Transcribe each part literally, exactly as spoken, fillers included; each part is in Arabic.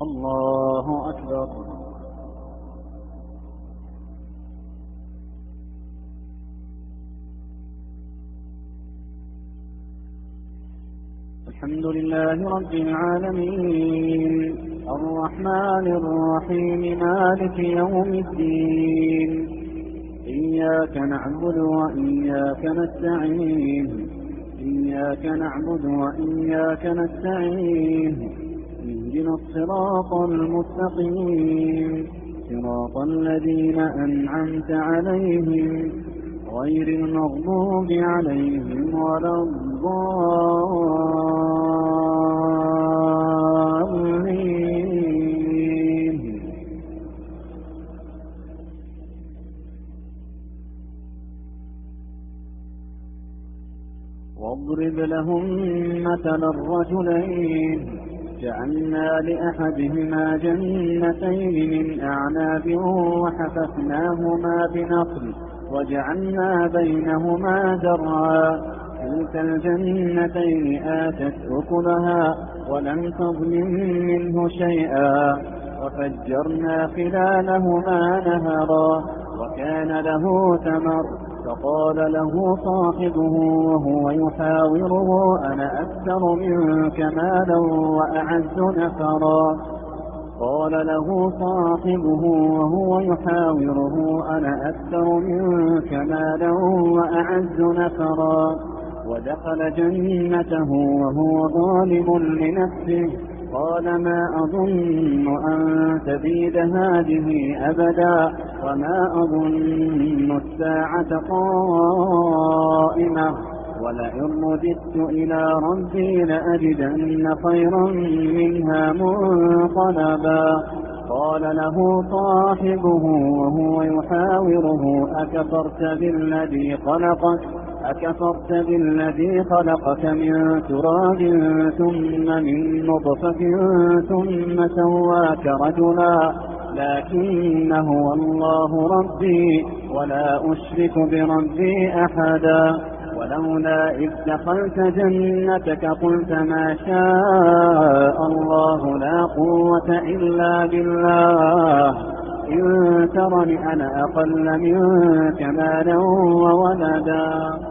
الله أكبر. الحمد لله رب العالمين الرحمن الرحيم مالك يوم الدين إياك نعبد وإياك نستعين إياك نعبد وإياك نستعين اهدنا الصراط المستقيم صراط الذين أنعمت عليهم غير المغضوب عليهم ولا الضالين. واضرب لهم مثل الرجلين جعلنا لأحدهما جنتين من أعناب وحففناهما بنخل وجعلنا بينهما زرعا كلتا الجنتين آتت أكلها ولم تظلم منه شيئا وفجرنا خلالهما نهرا وكان له ثمر فقال له صاحبه وهو يحاوره أنا أكثر منك مالا وأعز نفرا قال له صاحبه وهو يحاوره أنا أكثر منك مالا وأعز نفرا ودخل جنته وهو ظالم لنفسه قال ما أظن أن تبيد هذه أبدا وما أظن الساعة قائمة ولئن رددت إلى ربي لأجدن خيرا منها منقلبا قال له صاحبه وهو يحاوره أكفرت بالذي خلقك أكفرت بالذي خلقك من تراب ثم من نطفة ثم سواك رجلا لكن هو الله ربي ولا أشرك بربي أحدا ولولا إذ دخلت جنتك قلت ما شاء الله لا قوة إلا بالله إن ترني أنا أقل منك مالا وولدا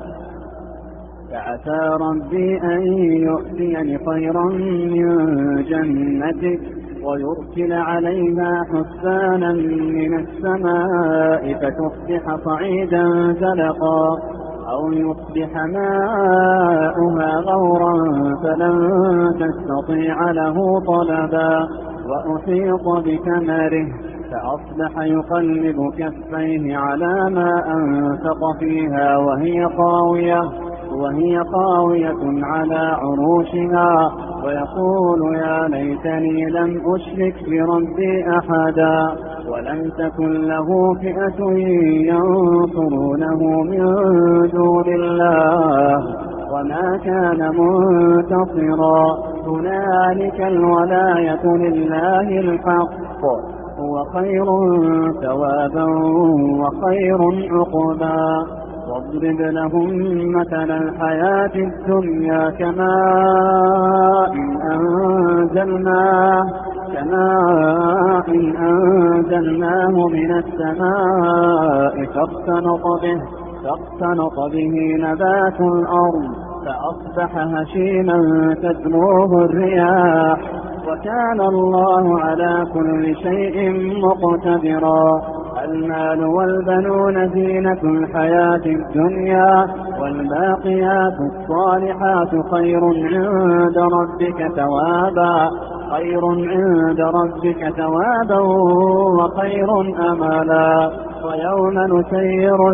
فعسى ربي أن يؤتيني خيرا من جنتك ويرسل عليها حسانا من السماء فتصبح صعيدا زلقا أو يصبح ماؤها غورا فلن تستطيع له طلبا وأحيط بثمره فأصبح يقلب كفيه على ما أنفق فيها وهي خاوية وهي خاوية على عروشها ويقول يا ليتني لم أشرك بربي أحدا ولم تكن له فئة ينصرونه من دون الله وما كان منتصرا هنالك الولاية لله الحق هو خير ثوابا وخير عقبا واضرب لهم مثل الحياة الدنيا كماء أنزلناه كماء أنزلناه من السماء فاختلط به فاختلط به نبات الأرض فأصبح هشيما تذروه الرياح وكان الله على كل شيء مقتدرا المال والبنون زينة الحياة الدنيا والباقيات الصالحات خير عند ربك ثوابا خير عند ربك ثوابا وخير أملا ويوم نسير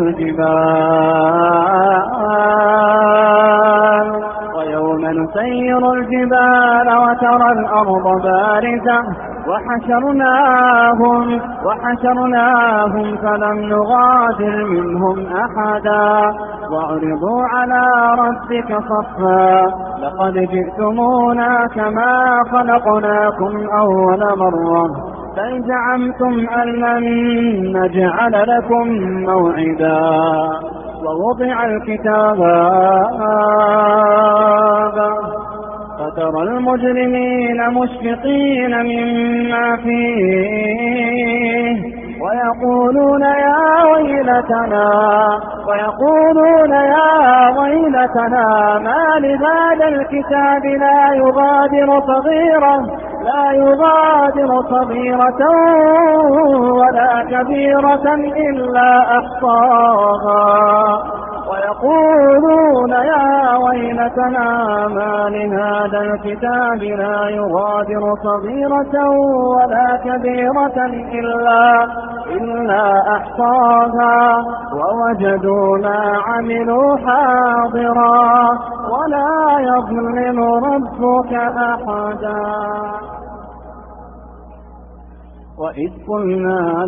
الجبال ويوم نسير الجبال وترى الأرض بارزة وحشرناهم وحشرناهم فلم نغادر منهم أحدا وعرضوا على ربك صفا لقد جئتمونا كما خلقناكم أول مرة بل زعمتم أن لن نجعل لكم موعدا ووضع الكتاب فترى المجرمين مشفقين مما فيه ويقولون يا ويلتنا ويقولون يا ويلتنا ما لهذا الكتاب لا يغادر صغيرة لا يغادر صغيرة ولا كبيرة إلا أحصاها ويقولون يا ويلتنا ما لهذا الكتاب لا يغادر صغيرة ولا كبيرة إلا, إلا أحصاها ووجدوا ما عملوا حاضرا ولا يظلم ربك أحدا. وإذ قلنا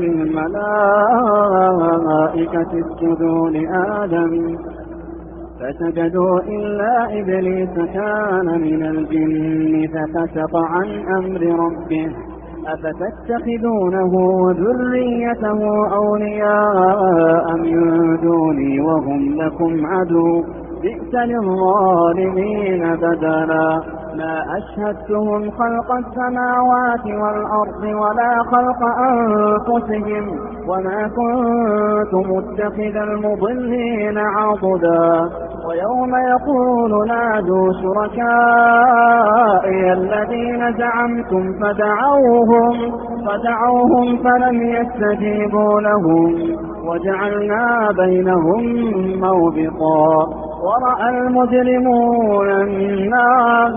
للملائكة اسجدوا لآدم فسجدوا إلا إبليس كان من الجن ففسق عن أمر ربه أفتتخذونه وذريته أولياء من دوني وهم لكم عدو بئس للظالمين بدلا. ما أشهدتهم خلق السماوات والأرض ولا خلق أنفسهم وما كنت متخذ المضلين عضدا. ويوم يقول نادوا شركائي الذين زعمتم فدعوهم, فدعوهم فلم يستجيبوا لهم وجعلنا بينهم موبقا. ورأى المجرمون النار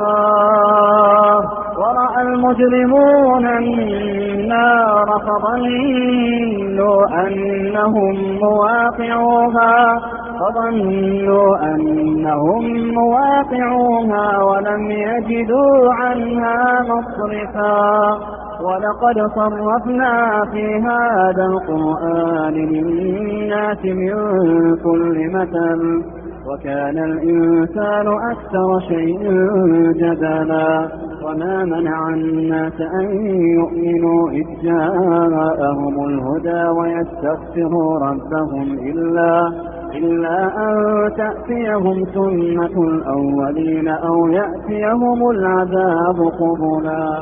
ورأى المجرمون النار فظنوا أنهم مواقعوها فظنوا أنهم مواقعوها ولم يجدوا عنها مصرفا. ولقد صرفنا في هذا القرآن للناس من كل مثل وكان الإنسان أكثر شيء جدلا. وما منع الناس أن يؤمنوا إذ جاءهم الهدى ويستغفروا ربهم إلا, إلا أن تأتيهم سنة الأولين أو يأتيهم العذاب قبلا.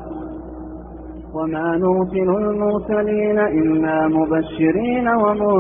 وما نرسل المرسلين إلا مبشرين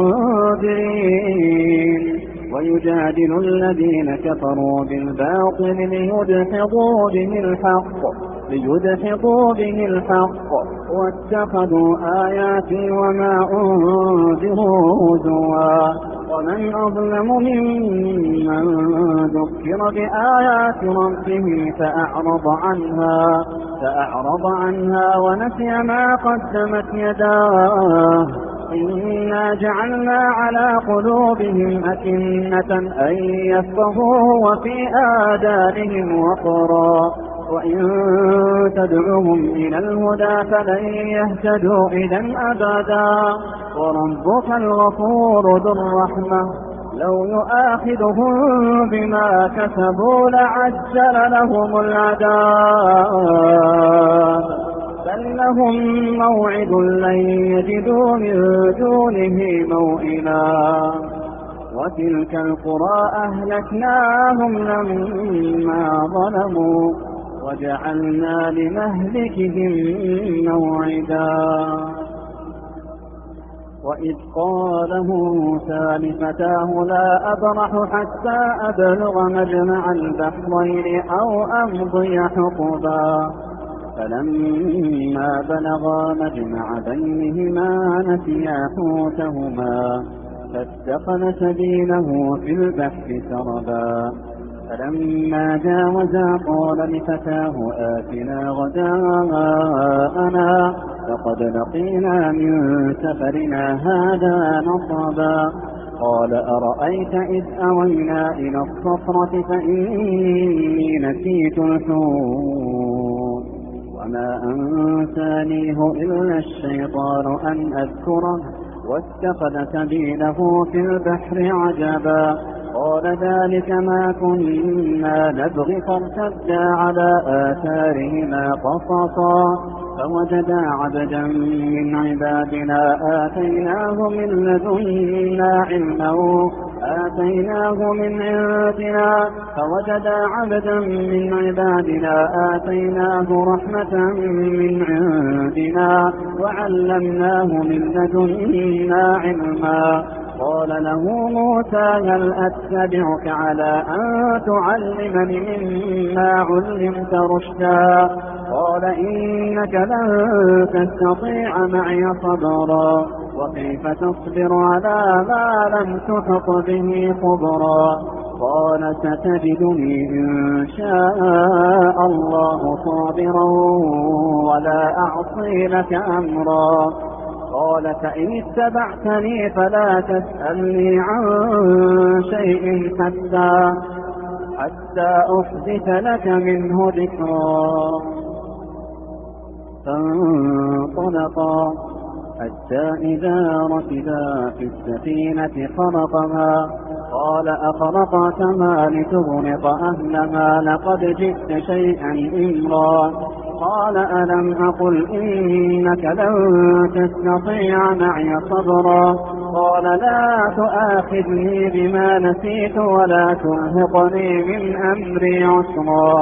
ومنذرين ويجادل الذين كفروا بالباطل ليدحضوا به الحق ليدحضوا به الحق واتخذوا آياتي وما أنذروا هزوا. ومن أظلم ممن ذكر بآيات ربه فأعرض عنها فأعرض عنها ونسي ما قدمت يداه إنا جعلنا على قلوبهم أكنة أن يفقهوه وفي آذانهم وقرا وإن تدعوهم إلى الهدى فلن يهتدوا إذا أبدا. وربك الغفور ذو الرحمة لو يؤاخذهم بما كسبوا لعجل لهم العذاب بل لهم موعد لن يجدوا من دونه موئلا. وتلك القرى أهلكناهم لما ظلموا وجعلنا لمهلكهم موعدا. وإذ قال موسى لفتاه لا أبرح حتى أبلغ مجمع البحرين أو أمضي حقبا فلما بلغا مجمع بينهما نسيا حوتهما فاتخذ سبيله في البحر سربا فلما جاوزا قال لفتاه آتنا غداءنا لقد لقينا من سفرنا هذا نصبا. قال أرأيت إذ أوينا إلى الصخرة فإني نسيت الحوت وما أنسانيه إلا الشيطان أن أذكره واتخذ سبيله في البحر عجبا. قال ذلك ما كنا نبغي فارتدا على آثارهما قصصا فوجدا عبدا من عبادنا آتيناه من لدنا علما آتيناه من عندنا فوجدا عبدا من عبادنا آتيناه رحمة من عندنا وعلمناه من لدنا علما. قال له موسى هل أتبعك على أن تعلمني مما علمت رشدا قال إنك لن تستطيع معي صبرا وكيف تصبر على ما لم تحط به خبرا قال ستجدني إن شاء الله صابرا ولا أعصي لك أمرا قال فإن اتبعتني فلا تسألني عن شيء حتى حتى أحدث لك منه ذكرا. فانطلقا حتى إذا ركبا في السفينة خرقها قال أخرقتها لتغرق أهلها لقد جئت شيئا إمرا قال ألم أقل إنك لن تستطيع معي صبرا قال لا تؤاخذني بما نسيت ولا ترهقني من أمري عسرا.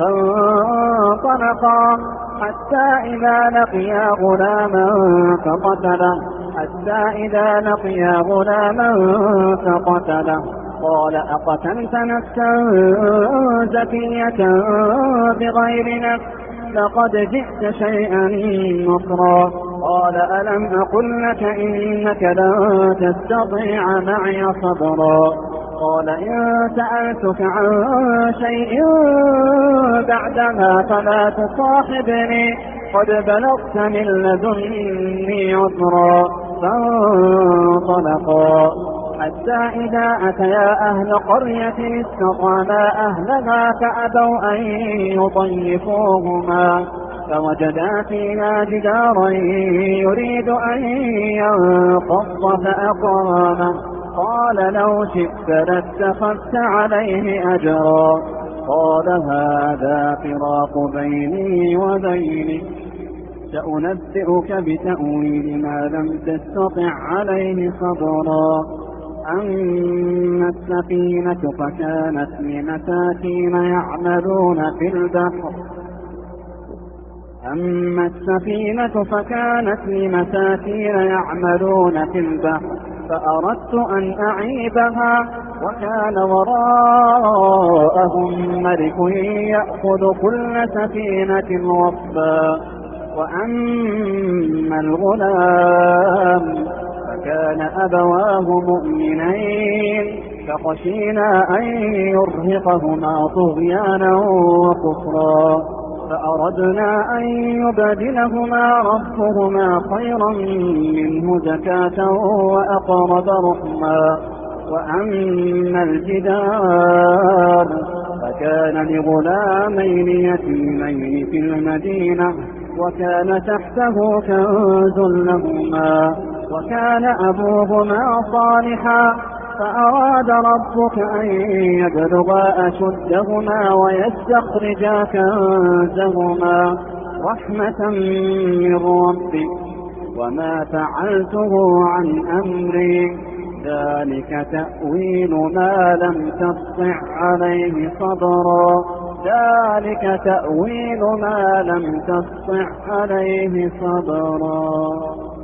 فانطلقا حتى إذا لقيا غلاما فقتله حتى إذا لقيا غلاما فقتله قال أقتلت نفسا زكية بغير نفس لقد جئت شيئا نكرا قال ألم أقل لك إنك لن تستطيع معي صبرا قال إن سألتك عن شيء بعدها فلا تصاحبني قد بلغت من لدني عذرا. فانطلقا حتى إذا أتيا أهل قرية استطعما أهلها فأبوا أن يضيفوهما فوجدا فيها جدارا يريد أن ينقض فأقامه قال لو شئت لاتخذت عليه أجرا قال هذا فراق بيني وبينك سأنبئك بتأويل ما لم تستطع عليه صبرا. أما السفينة فكانت لمساكين يعملون في البحر أما السفينة فكانت لمساكين يعملون في البحر فأردت أن أعيبها وكان وراءهم ملك يأخذ كل سفينة غصبا. وأما الغلام فكان أبواه مؤمنين فخشينا أن يرهقهما طغيانا وكفرا فأردنا أن يبدلهما ربهما خيرا منه زكاة وأقرب رحما. وأما الجدار فكان لغلامين يتيمين في المدينة وكان تحته كنز لهما وكان أبوهما صالحا فأراد ربك أن يبلغا أشدهما ويستخرجا كنزهما رحمة من ربك وما فعلته عن أمري ذلك تأويل ما لم تستطع عليه صبرا ذلك تأويل ما لم تستطع عليه صبرا.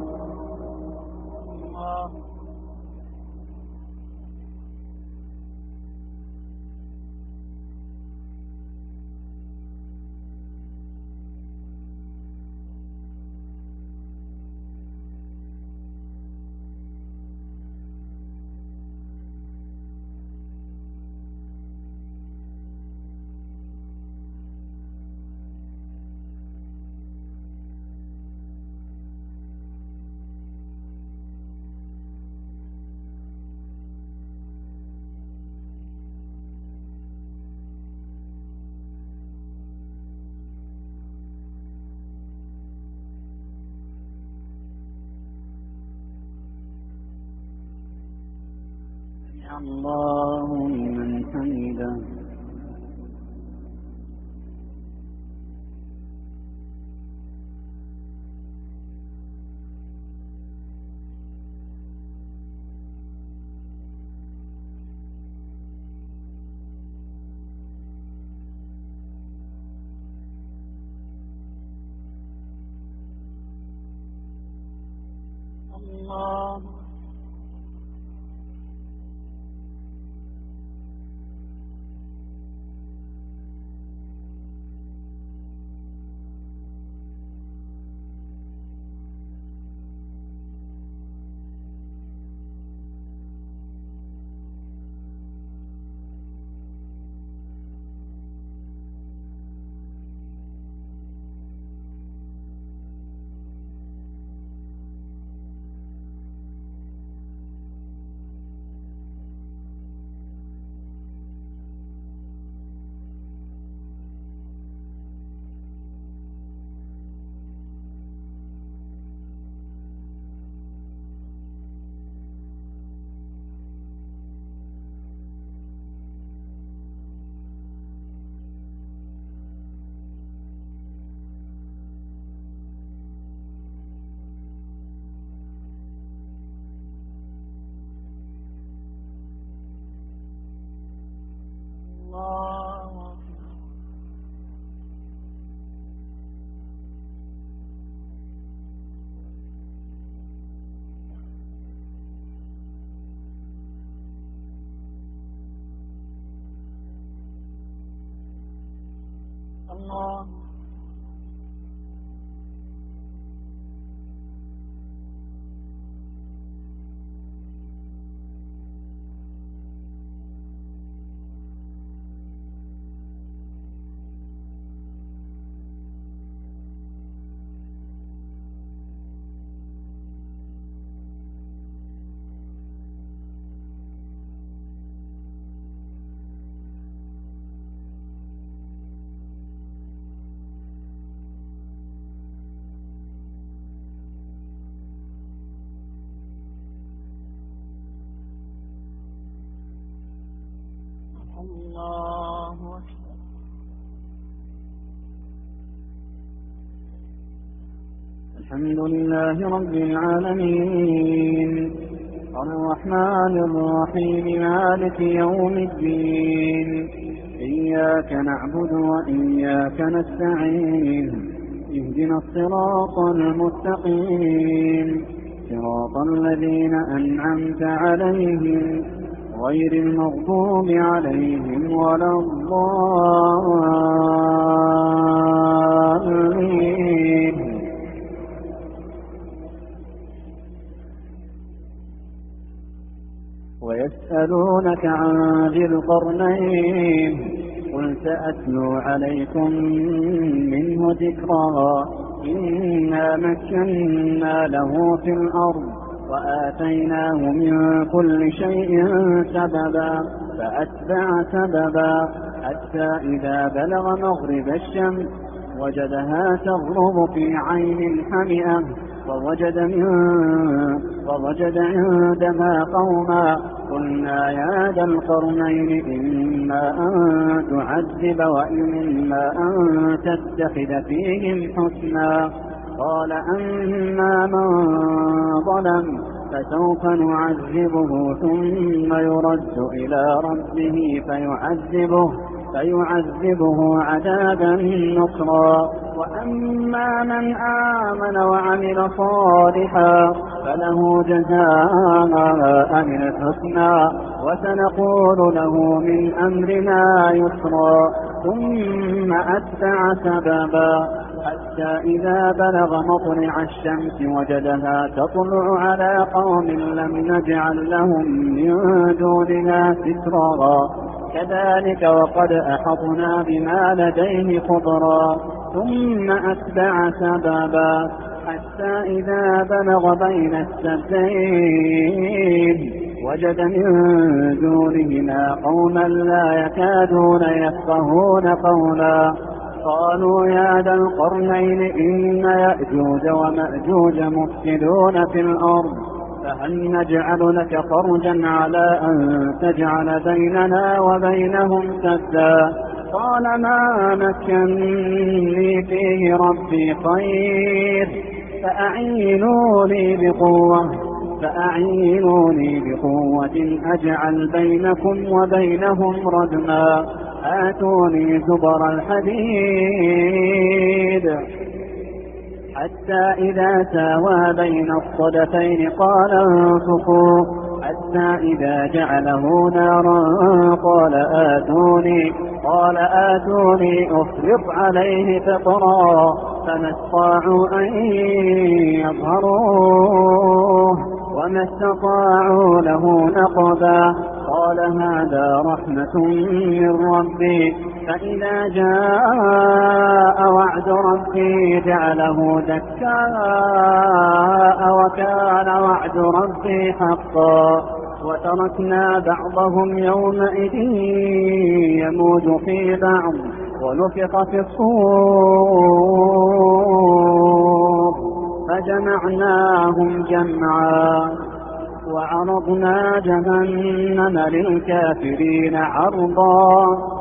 الله لمن حمده. الله. الله أكبر. الحمد لله رب العالمين الرحمن الرحيم مالك يوم الدين إياك نعبد وإياك نستعين اهدنا الصراط المستقيم صراط الذين أنعمت عليهم غير المغضوب عليهم ولا الضالين. ويسألونك عن ذي القرنين قل سأتلو عليكم منه ذكرا إنا مكنا له في الأرض وآتيناه من كل شيء سببا فأتبع سببا حتى إذا بلغ مغرب الشمس وجدها تغرب في عين حمئة ووجد, من ووجد عندها قوما قلنا يا ذا القرنين إما أن تعذب وإما أن تتخذ فيهم حسنا قال أما من ظلم فسوف نعذبه ثم يرد إلى ربه فيعذبه, فيعذبه عذابا نكرا وأما من آمن وعمل صالحا فله جزاء الحسنى وسنقول له من أمرنا يسرا ثم أتبع سببا حتى إذا بلغ مطلع الشمس وجدها تطلع على قوم لم نجعل لهم من دونها سترا كذلك وقد أحطنا بما لديه خبرا ثم أتبع سببا حتى إذا بلغ بين السدين وجد من دونهما قوما لا يكادون يفقهون قولا قالوا يا ذا القرنين إن يأجوج ومأجوج مفسدون في الأرض فهل نجعل لك خرجا على أن تجعل بيننا وبينهم سدا قال ما مكنني فيه ربي خير فأعينوني بقوة فأعينوني بقوة أجعل بينكم وبينهم ردما آتوني زبر الحديد حتى إذا ساوى بين الصدفين قال انفخوا حتى إذا جعله نارا قال آتوني قال آتوني أفرغ عليه فقرا فما استطاعوا أن يظهروه وما استطاعوا له نقبا قال هذا رحمة من ربي فإذا جاء وعد ربي جعله دكاء وكان وعد ربي حقا وتركنا بعضهم يومئذ يموج في بعض ونفخ في الصور فجمعناهم جمعا وعرضنا جهنم للكافرين عرضا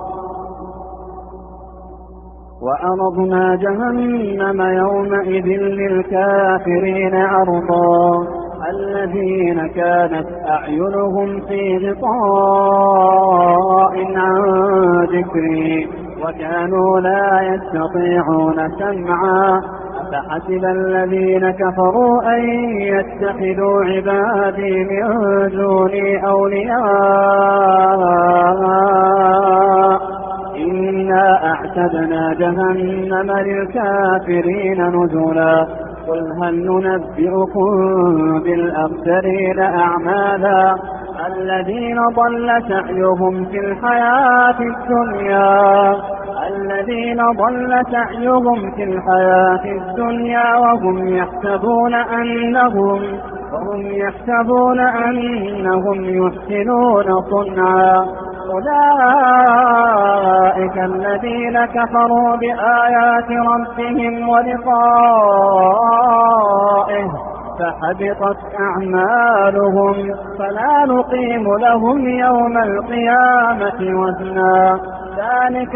وعرضنا جهنم يومئذ للكافرين عرضا الذين كانت أعينهم في غطاء عن ذكري وكانوا لا يستطيعون سمعا فحسب الذين كفروا أن يتخذوا عبادي من دوني أولياء إنا إنا أعتدنا جهنم للكافرين نزلا قل هل ننبئكم بالأخسرين أعمالا الذين ضل سعيهم في الحياة الدنيا الذين ضل سعيهم في الحياة الدنيا وهم يحسبون أنهم وهم يحسبون أنهم يحسنون صنعا أولئك الذين كفروا بآيات ربهم ولقائه فحبطت أعمالهم فلا نقيم لهم يوم القيامة وزنا ذلك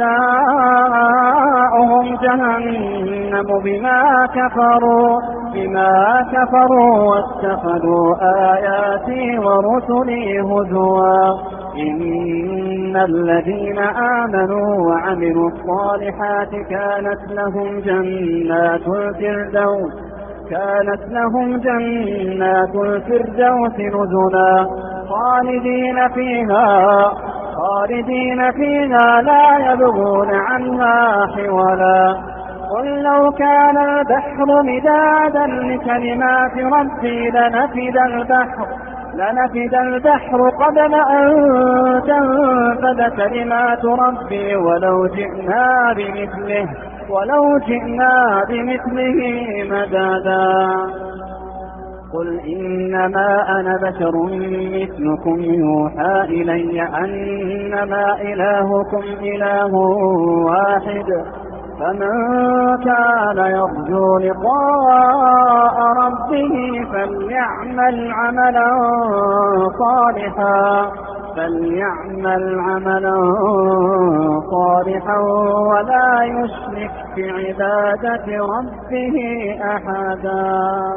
جزاؤهم جهنم بما كفروا بما كفروا واتخذوا آياتي ورسلي هزوا إن الذين آمنوا وعملوا الصالحات كانت لهم جنات الفردوس كانت لهم جنات الفردوس نزلا خالدين فيها خالدين فيها لا يبغون عنها حولا قل لو كان البحر مدادا لكلمات ربي لنفد البحر لنفد البحر قبل أن تنفد كلمات ربي ولو جئنا بمثله ولو جئنا بمثله مدادا قل إنما أنا بشر مثلكم يوحى إلي أنما إلهكم إله واحد فمن كان يرجو لقاء ربه فليعمل عملا صالحا فليعمل عملا صالحا ولا يشرك بعبادة ربه أحدا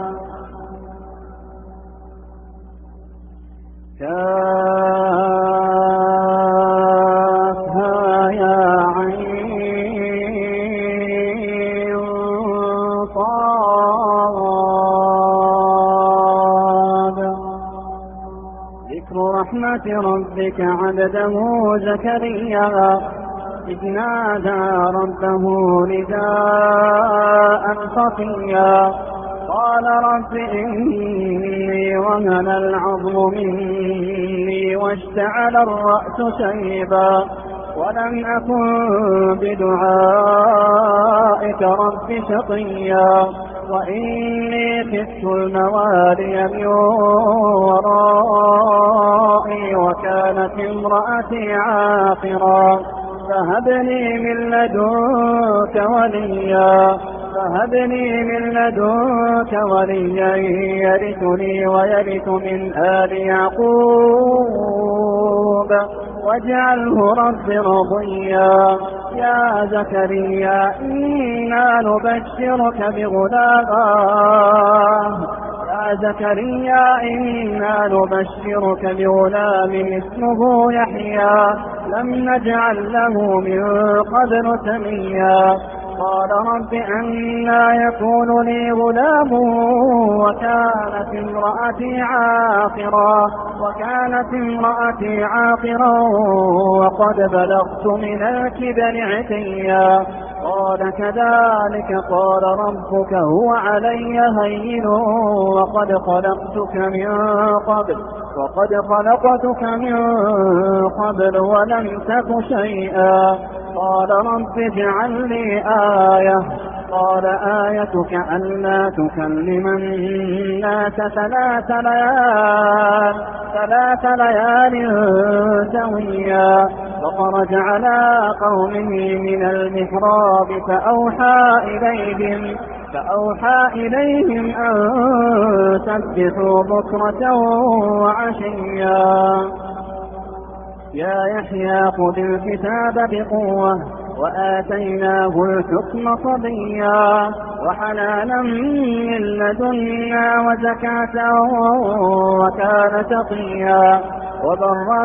كافها يا عين صاد ذكر رحمة ربك عبده زكريا إذ نادى ربه نداء خفيا قال رب إني وهن العظم مني واشتعل الرأس شيبا ولم أكن بدعائك رب شقيا وإني خفت الموالي من ورائي وكانت امرأتي عاقرا فهب لي من لدنك وليا فهب لي من لدنك وليا يرثني ويرث من آل يعقوب واجعله رب رضيا يا زكريا إنا نبشرك بغلام يا زكريا إنا نبشرك بغلام اسمه يحيى لم نجعل له من قبل سميا قال رب أنى يكون لي غلام وكانت امرأتي عاقرا وكانت امرأتي عاقرا وقد بلغت من الكبر عتيا قال كذلك قال ربك هو علي هين وقد خلقتك من قبل وقد خلقتك من قبل ولم تك شيئا قال رب اجعل لي آية قال آيتك ألا تكلم الناس ثلاث ليال ثلاث ليال سويا وخرج على قومه من المحراب فأوحى إليهم فأوحى إليهم أن سبحوا بكرة وعشيا يا يحيى خذ الكتاب بقوة وآتيناه الحكم صبيا وحنانا من لدنا وزكاة وكان تقيا وبرا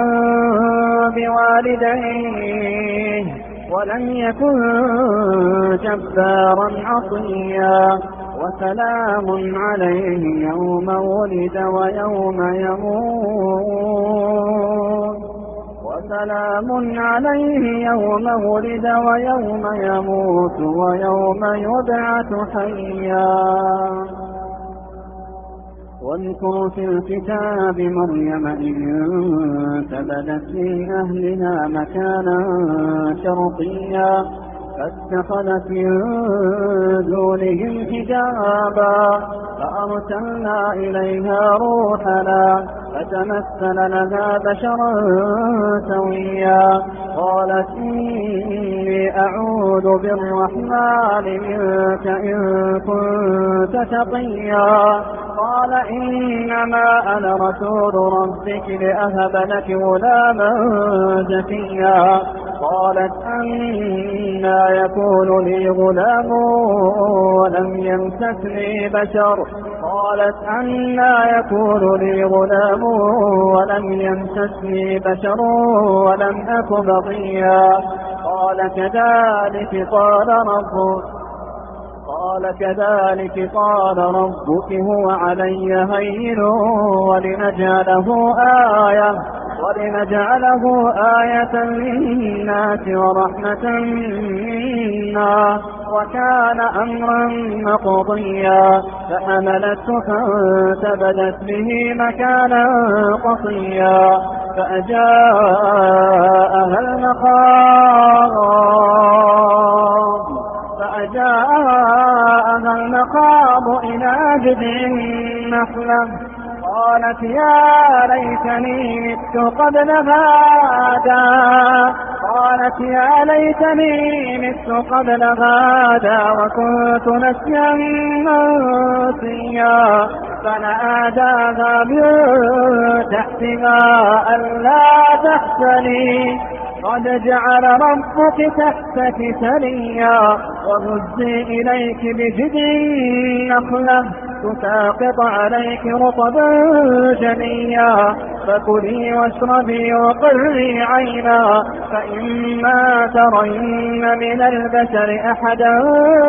بوالديه ولم يكن جبارا عصيا وسلام عليه يوم ولد ويوم يموت سلام عليه يوم ولد ويوم يموت ويوم يبعث حيا. واذكر في الكتاب مريم إذ انتبذت من أهلها مكانا شرقيا فاتخذت من دونهم حجابا فأرسلنا إليها روحنا فتمثل لها بشرا سويا قالت إني أعوذ بالرحمن منك إن كنت تقيا قال إنما أنا رسول ربك لأهب لك غلاما زكيا قالت أنى يكون لي غلام ولم يمسسني بشر قالت أنى يكون لي غلام ولم يمسسني بشر ولم أك بغيا قال كذلك قال ربك قال كذلك قال ربك هو علي هين ولنجعله آية ولنجعله آية للناس ورحمة منا وكان أمرا مقضيا فحملته فانتبذت به مكانا قصيا فأجاءها المخاض فأجاءها المخاض إلى جذع النخلة قالت يا ليتني مت قبل هذا قالت يا ليتني مت قبل هذا وكنت نسيا منسيا فناداها من تحتها ألا تحزني قد جعل ربك تحتك سريا وهزي إليك بجذع النخلة تساقط عليك رطبا جنيا فكلي واشربي وقري عينا فإما ترين من البشر أحدا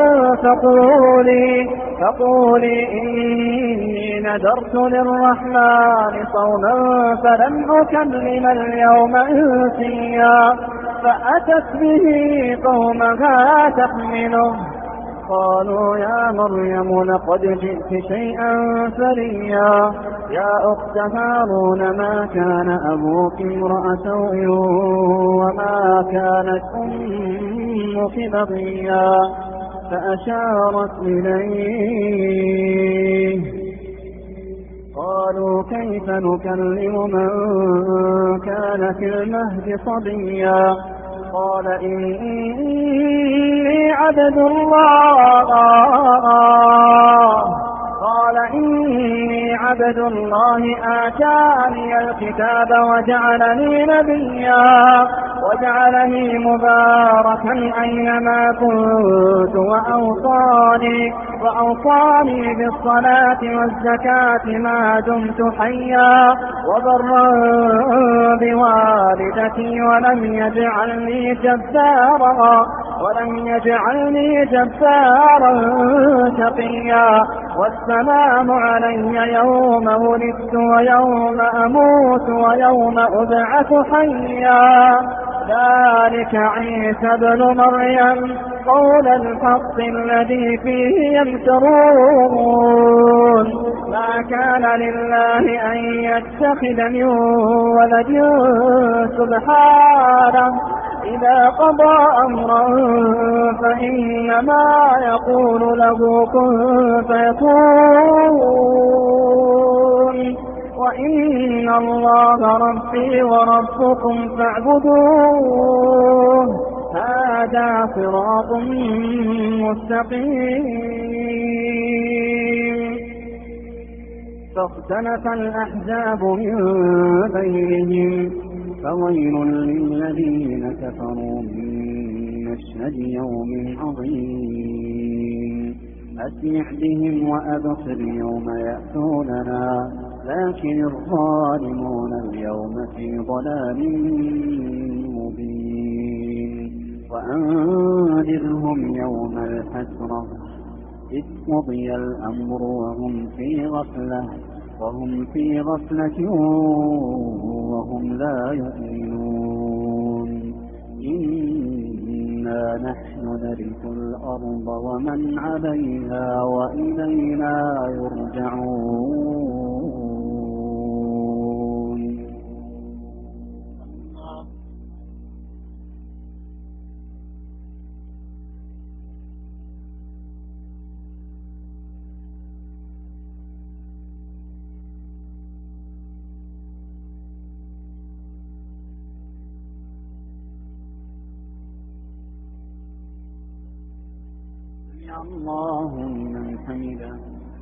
فقولي فقولي إني نذرت للرحمن صوما فلن أكلم اليوم إنسيا فأتت به قومها تحمله قالوا يا مريم لقد جئت شيئا فريا يا أخت هارون ما كان أبوك امرأ سوء وما كانت أمك بغيا فأشارت إليه قالوا كيف نكلم من كان في المهد صبيا قال إني عبد الله قال إني عبد الله آتاني الكتاب وجعلني نبيا وجعلني مباركا أينما كنت وأوصاني وأوصاني بالصلاة والزكاة ما دمت حيا وبرا بوالدتي ولم يجعلني جبارا ولم يجعلني جبارا شقيا والسلام علي يوم ولدت ويوم أموت ويوم أبعث حيا ذلك عيسى بن مريم قول الحق الذي فيه يمترون ما كان لله أن يتخذ من ولد سبحانه إذا قضى أمرا فإنما يقول له كن فيكون وإن الله ربي وربكم فاعبدوه هذا صراط مستقيم فاختلف الأحزاب من بينهم فويل للذين كفروا من مشهد يوم عظيم أسمع بهم وأبصر يوم يأتوننا لكن الظالمون اليوم في ضلال مبين وأنذرهم يوم الحسرة إذ قضي الأمر وهم في غفلة وهم في غفلة وهم لا يؤمنون إنا نحن نرث الأرض ومن عليها وإلينا يرجعون. الله لمن حمده.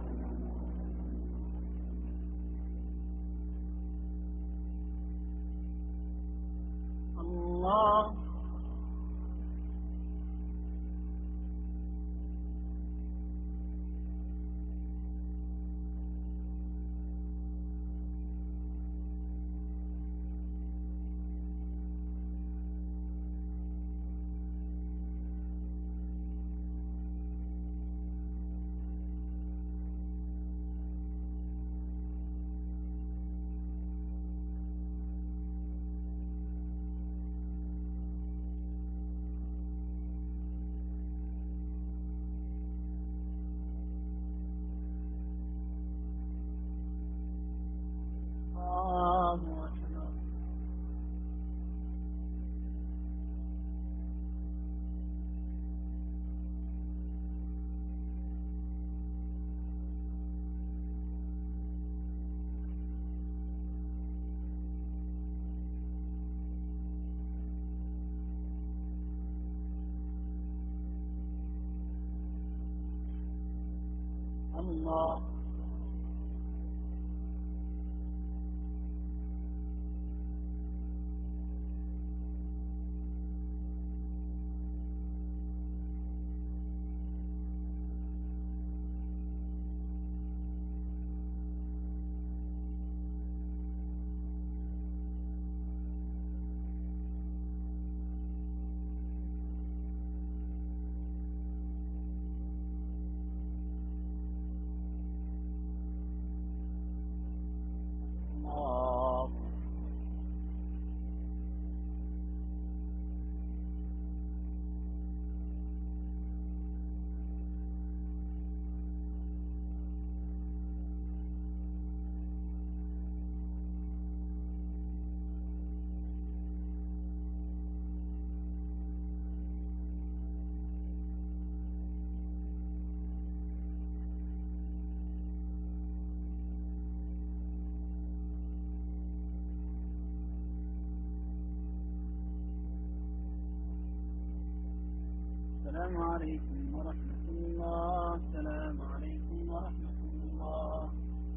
الله الله السلام عليكم ورحمة الله. السلام عليكم ورحمة الله.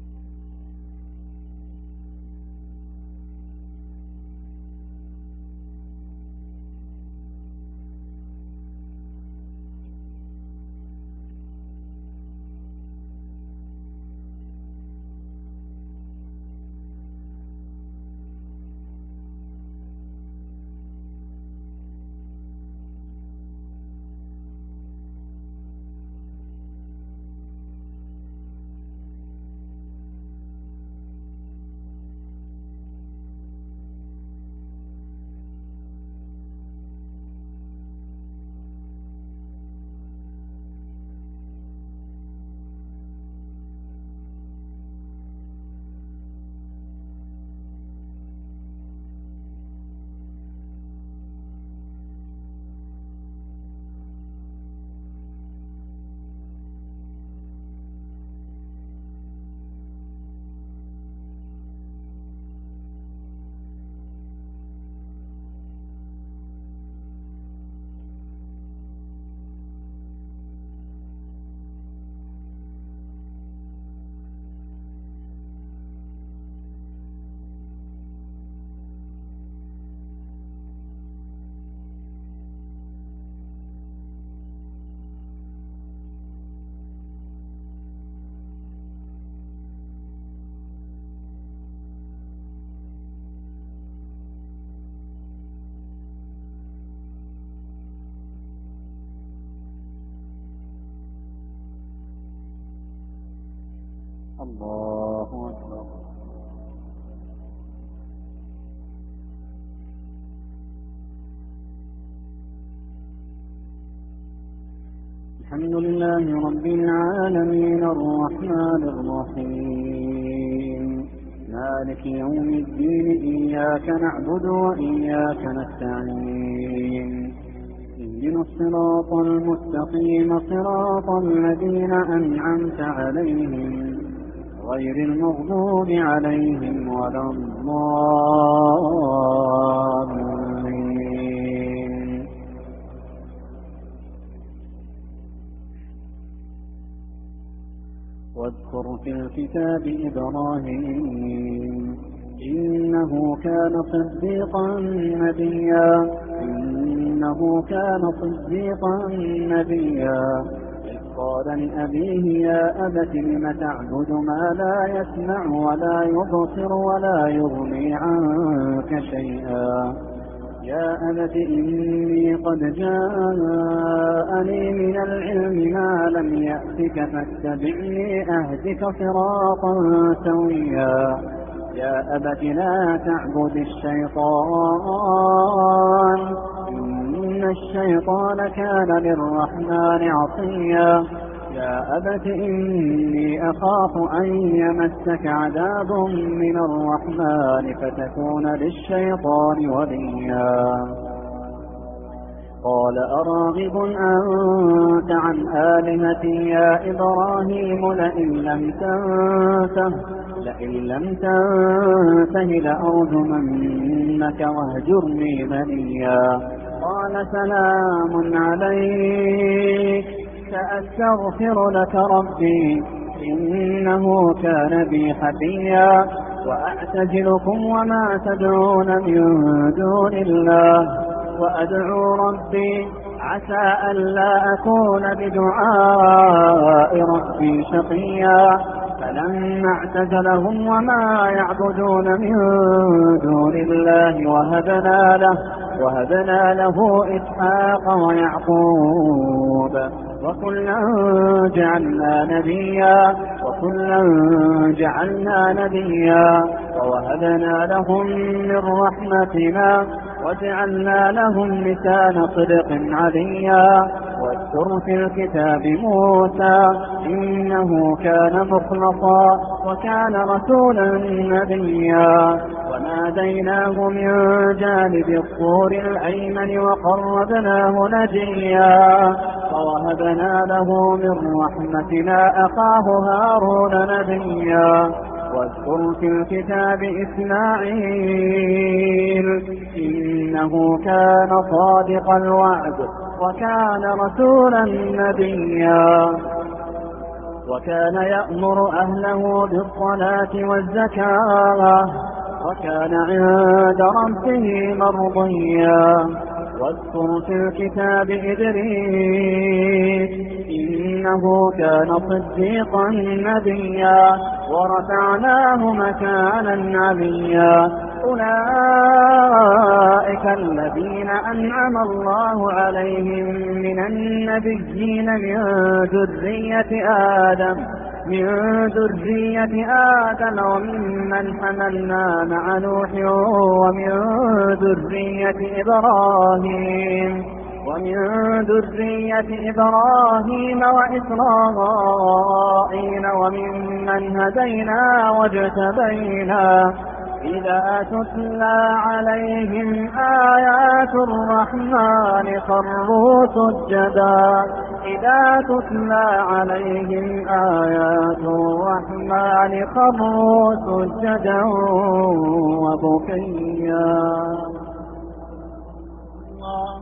الله أكبر. الحمد لله رب العالمين الرحمن الرحيم مالك يوم الدين إياك نعبد وإياك نستعين اهدنا الصراط المستقيم صراط الذين أنعمت عليهم غير المغضوب عليهم ولا الضالين. واذكر في الكتاب إبراهيم إنه كان صديقا نبيا إنه كان صديقا نبيا قال لأبيه يا أبت لم تعبد ما لا يسمع ولا يبصر ولا يغني عنك شيئا يا أبت إني قد جاءني من العلم ما لم يأتك فاتبعني أهدك صراطا سويا يا أبت لا تعبد الشيطان إن الشيطان كان للرحمن عصيا يا أبت إني أخاف أن يمسك عذاب من الرحمن فتكون للشيطان وليا قال أراغب أنت عن آلهتي يا إبراهيم لئن لم تنته لئن لم تنته لأرجمنك واهجرني مليا قال سلام عليك سأستغفر لك ربي إنه كان بي حفيا وأعتزلكم وما تدعون من دون الله وأدعو ربي عسى ألا أكون بدعاء ربي شقيا فلما اعتزلهم وما يعبدون من دون الله وهبنا له وهبنا له إسحاق ويعقوب وكلا جعلنا نبيا وكلا جعلنا نبيا ووهبنا لهم من رحمتنا وجعلنا لهم لسان صدق عليا واذكر في الكتاب موسى إنه كان مخلصا وكان رسولا نبيا وناديناه من جانب الطور الأيمن وقربناه نجيا ووهبنا له من رحمتنا أخاه هارون نبيا واذكر في الكتاب إسماعيل إنه كان صادق الوعد وكان رسولا نبيا وكان يأمر أهله بالصلاة والزكاة وكان عند ربه مرضيا واذكر في الكتاب إدريس إنه كان صديقا نبيا ورفعناه مكانا عليا أولئك الذين أنعم الله عليهم من النبيين من ذرية آدم من ذرية آدم وممن حملنا مع نوح ومن ذرية إبراهيم ومن ذرية إبراهيم وإسرائيل وممن هدينا واجتبينا إذا تتلى عليهم آيات الرحمن خروا سجدا إذا تتلى عليهم آيات الرحمن خروا سجدا وبكيا. الله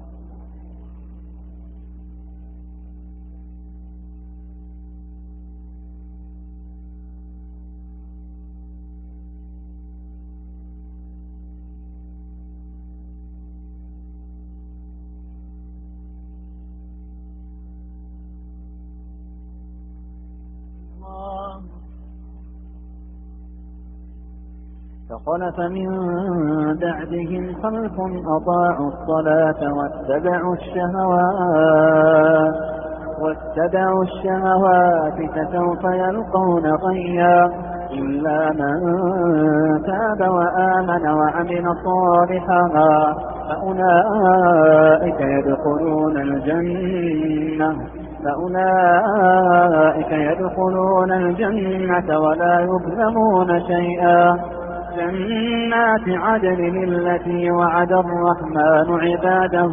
فخلف من بعدهم خلف أضاعوا الصلاة واتبعوا الشهوات واتبعوا الشهوات فسوف يلقون غيا إلا من تاب وآمن وعمل صالحا فأولئك يدخلون الجنة فأولئك يدخلون الجنة ولا يظلمون شيئا. جنات عدن التي وعد الرحمن عباده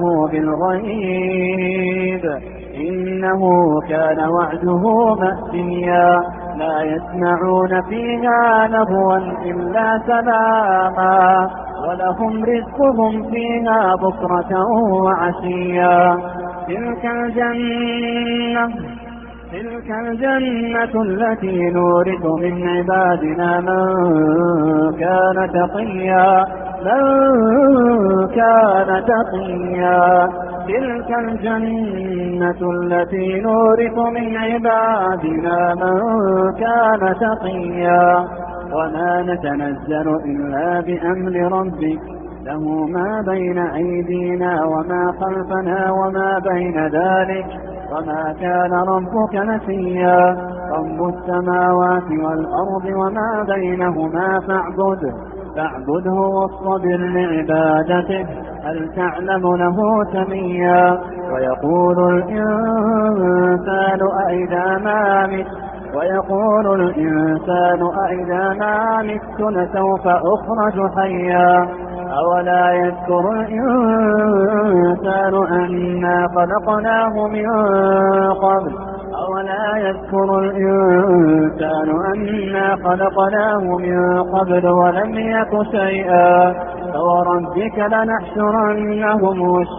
بالغيب إنه كان وعده مأتيا. لا يسمعون فيها لغوا إلا سلاما ولهم رزقهم فيها بكرة وعشيا. تلك الجنة تلك الجنة التي نورث من عبادنا من كان تقيا من كان تقيا تلك الجنة التي نورث من عبادنا من كان تقيا. وما نتنزل إلا بأمر ربك له ما بين أيدينا وما خلفنا وما بين ذلك وما كان ربك نسيا. رب السماوات والأرض وما بينهما فاعبده فاعبده واصطبر لعبادته هل تعلم له سميا. ويقول الإنسان أإذا ما مت ويقول الإنسان أإذا ما مت لسوف أخرج حيا. أولا يذكر الإنسان أنا خلقناه من قبل أولا يذكر الإنسان أنا خلقناه من قبل ولم يك شيئا. فوربك لنحشرنهم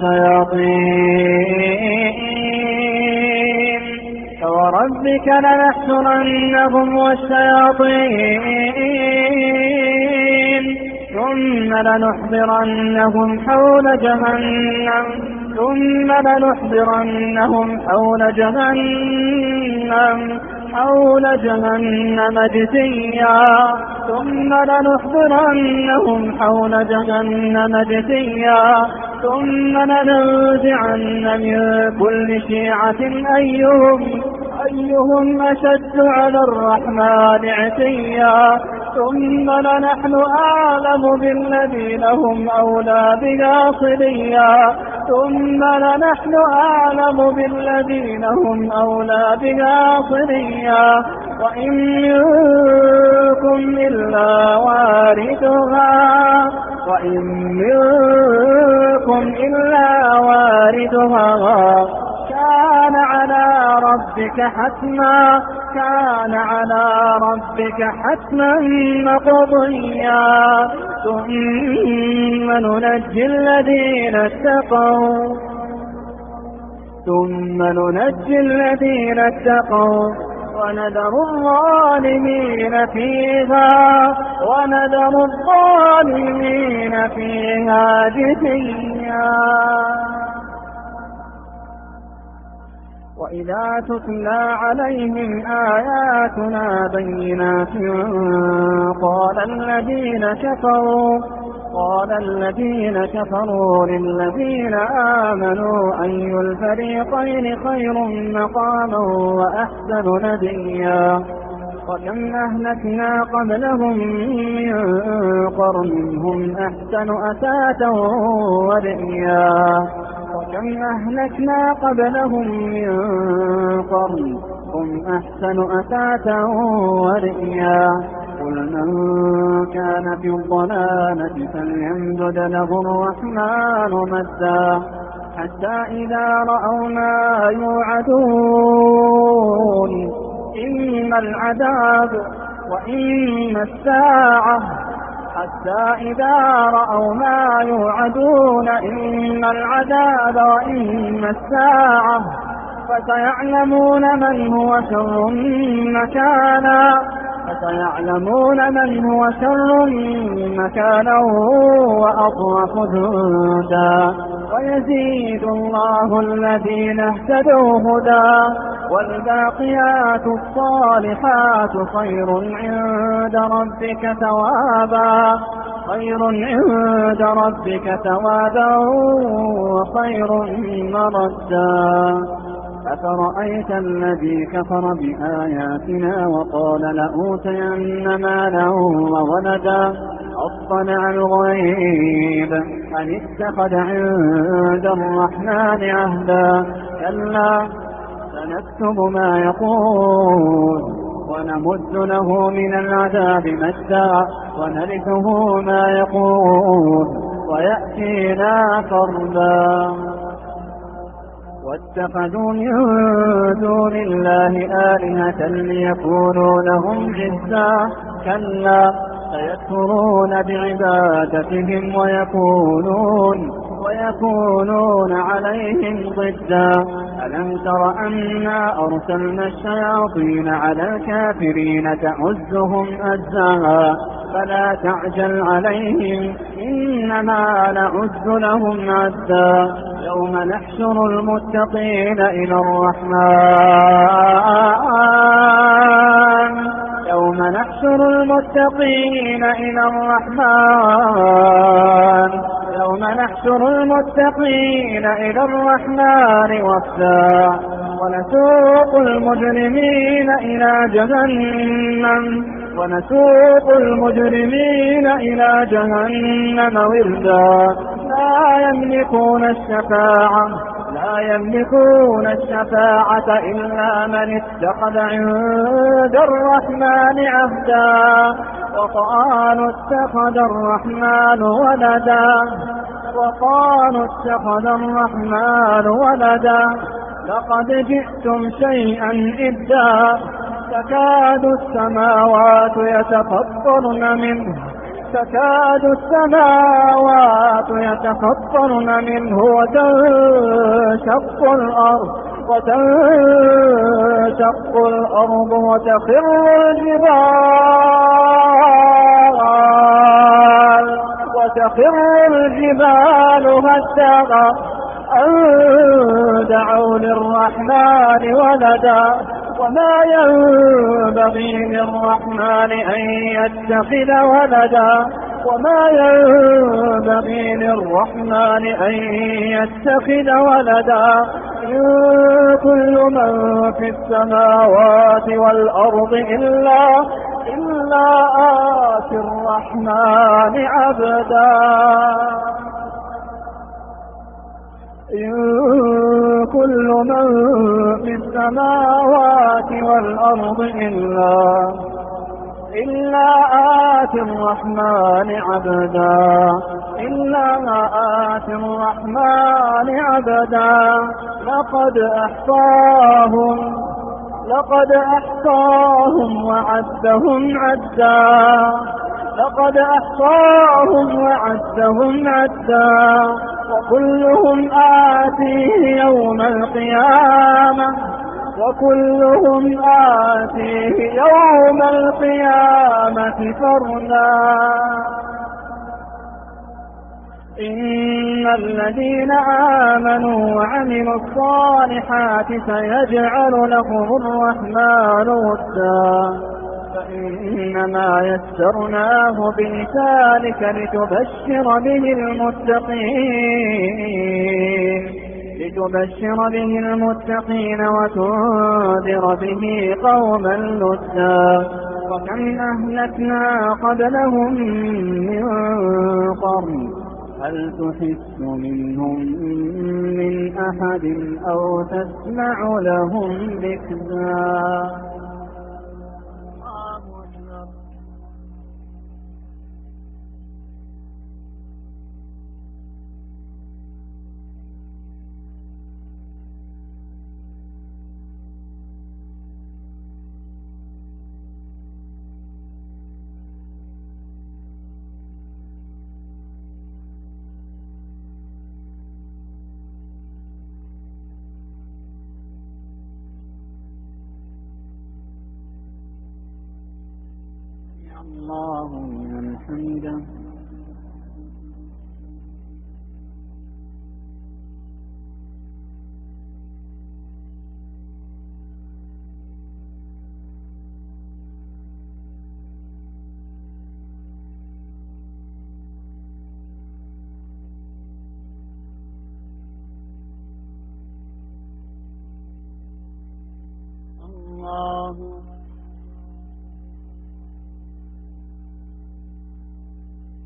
والشياطين فوربك لنحشرنهم والشياطين ثم لنحضرنهم حول جهنم ثم لنحضرنهم حول جهنم حول جهنم جثيا ثم لنحضرنهم حول جهنم جثيا ثم لننزعن من كل شيعة أيهم أيهم أشد على الرحمن عتيا. ثم لنحن أعلم بالذين هم أولى بها صليا ثم لنحن أعلم بالذين هم أولى بها صليا. وإن منكم إلا واردها وإن منكم إلا واردها كان على ربك حتما كان على ربك حتما مقضيا. ثم ننجي الذين اتقوا ثم ننجي الذين اتقوا ونذر الظالمين فيها ونذر الظالمين فيها جثيا. وإذا تتلى عليهم آياتنا بينات قال الذين كفروا قال الذين كفروا للذين آمنوا أي الفريقين خير مقاما وأحسن نديا. وكم أهلكنا قبلهم من قرن هم أحسن أثاثا ورئيا وكم أهلكنا قبلهم من قرن هم أحسن أثاثا ورئيا. قل من كان في الضلالة فليمدد له الرحمن مدا حتى إذا رأوا ما يوعدون إما العذاب وإما الساعة حتى إذا رأوا ما يوعدون إما العذاب وإما الساعة فسيعلمون من هو شر مكانا فسيعلمون من هو شر مكانا وأضعف جندا. ويزيد الله الذين اهتدوا هدى والباقيات الصالحات خير عند ربك ثوابا خير عند ربك ثوابا وخير مردا. أفرأيت الذي كفر بآياتنا وقال لأوتين مالا وولدا أطلع الغيب أن اتخذ عند الرحمن عهدا كلا ونكتب ما يقول ونمد له من العذاب مدا ونرثه ما يقول ويأتينا فردا واتخذوا من دون الله آلهة ليكونوا لهم عزا كلا سيكفرون بعبادتهم ويكونون ويكونون عليهم ضدا ألم تر أنا أرسلنا الشياطين على الكافرين تعزهم أزا فلا تعجل عليهم إنما نعز لهم عدا يوم نحشر المتقين إلى الرحمن يوم نحشر المتقين إلى الرحمن يوم نحشر المتقين إلى الرحمن وفدا ونسوق المجرمين إلى جهنم ونسوق المجرمين إلى جهنم وردا لا يملكون الشفاعة لا يملكون الشفاعة إلا من اتخذ عند الرحمن عهدا وقالوا اتخذ الرحمن ولدا وقالوا اتخذ الرحمن ولدا لقد جئتم شيئا إدا تكاد السماوات يتفطرن منه تكاد السماوات يتفطرن منه وتنشق الأرض وتنشق الأرض وتخر الجبال وتخر الجبال هدا أن دعوا للرحمن ولدا وما ينبغي للرحمن أن يتخذ ولدا وما ينبغي للرحمن أن يتخذ ولدا إن كل من في السماوات والأرض إلا إلا آتي الرحمن عبدا إن كل من في السماوات والأرض إلا إلا آتي الرحمن عبدا إلا آتي الرحمن عبدا لقد أحصاهم لقد أحصاهم وعدهم عدا لقد أحصاهم وعدهم عدا وكلهم آتيه يوم القيامة وكلهم آتيه يوم القيامة فردا إن الذين آمنوا وعملوا الصالحات سيجعل لهم الرحمن ودا فإنما يسرناه بلسانك لتبشر به المتقين لتبشر به المتقين وتنذر به قوما لدا وكم أهلكنا قبلهم من قرن هل تحس منهم من أحد أو تسمع لهم ذكرا الله لمن حمده الله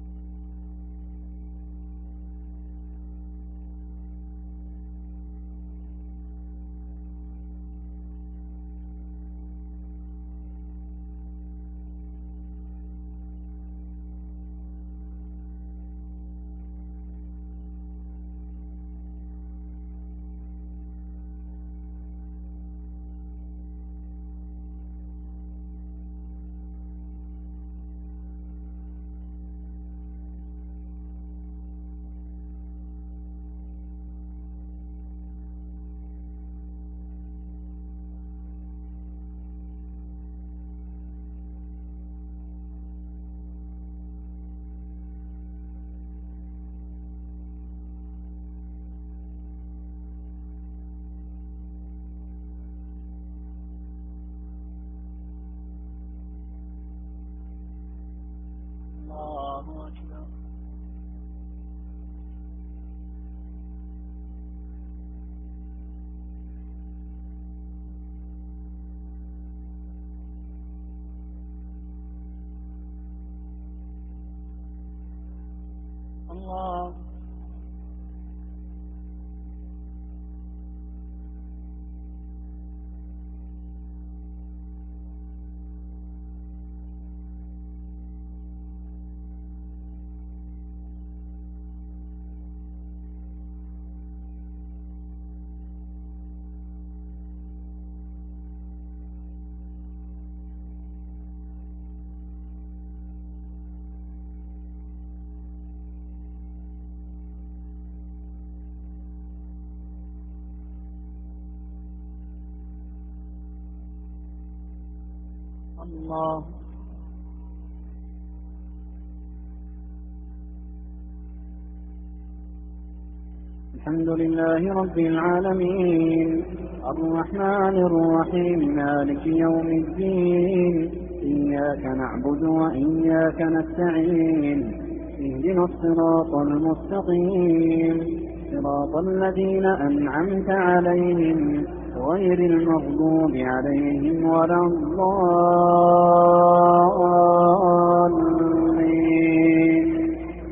الله الله الحمد لله رب العالمين الرحمن الرحيم مالك يوم الدين إياك نعبد وإياك نستعين اهدنا الصراط المستقيم صراط الذين أنعمت عليهم غير المغضوب عليهم ولا الضالين.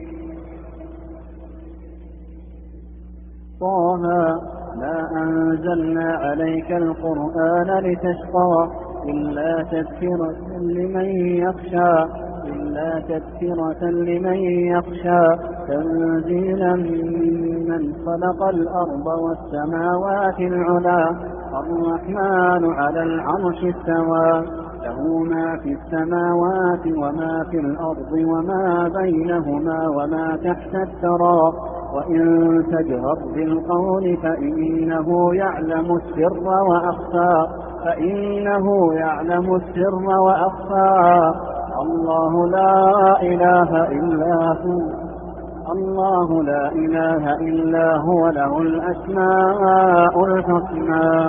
طه ما أنزلنا عليك القرآن لتشقى إلا تذكرة لمن يخشى إلا تذكرة لمن يخشى تنزيلا ممن خلق الأرض والسماوات العلى الرحمن على العرش استوى له ما في السماوات وما في الأرض وما بينهما وما تحت الثرى وإن تجهر بالقول فإنه يعلم السر وأخفى فإنه يعلم السر وأخفى الله لا إله إلا هو الله لا إله إلا هو له الأسماء الحسنى.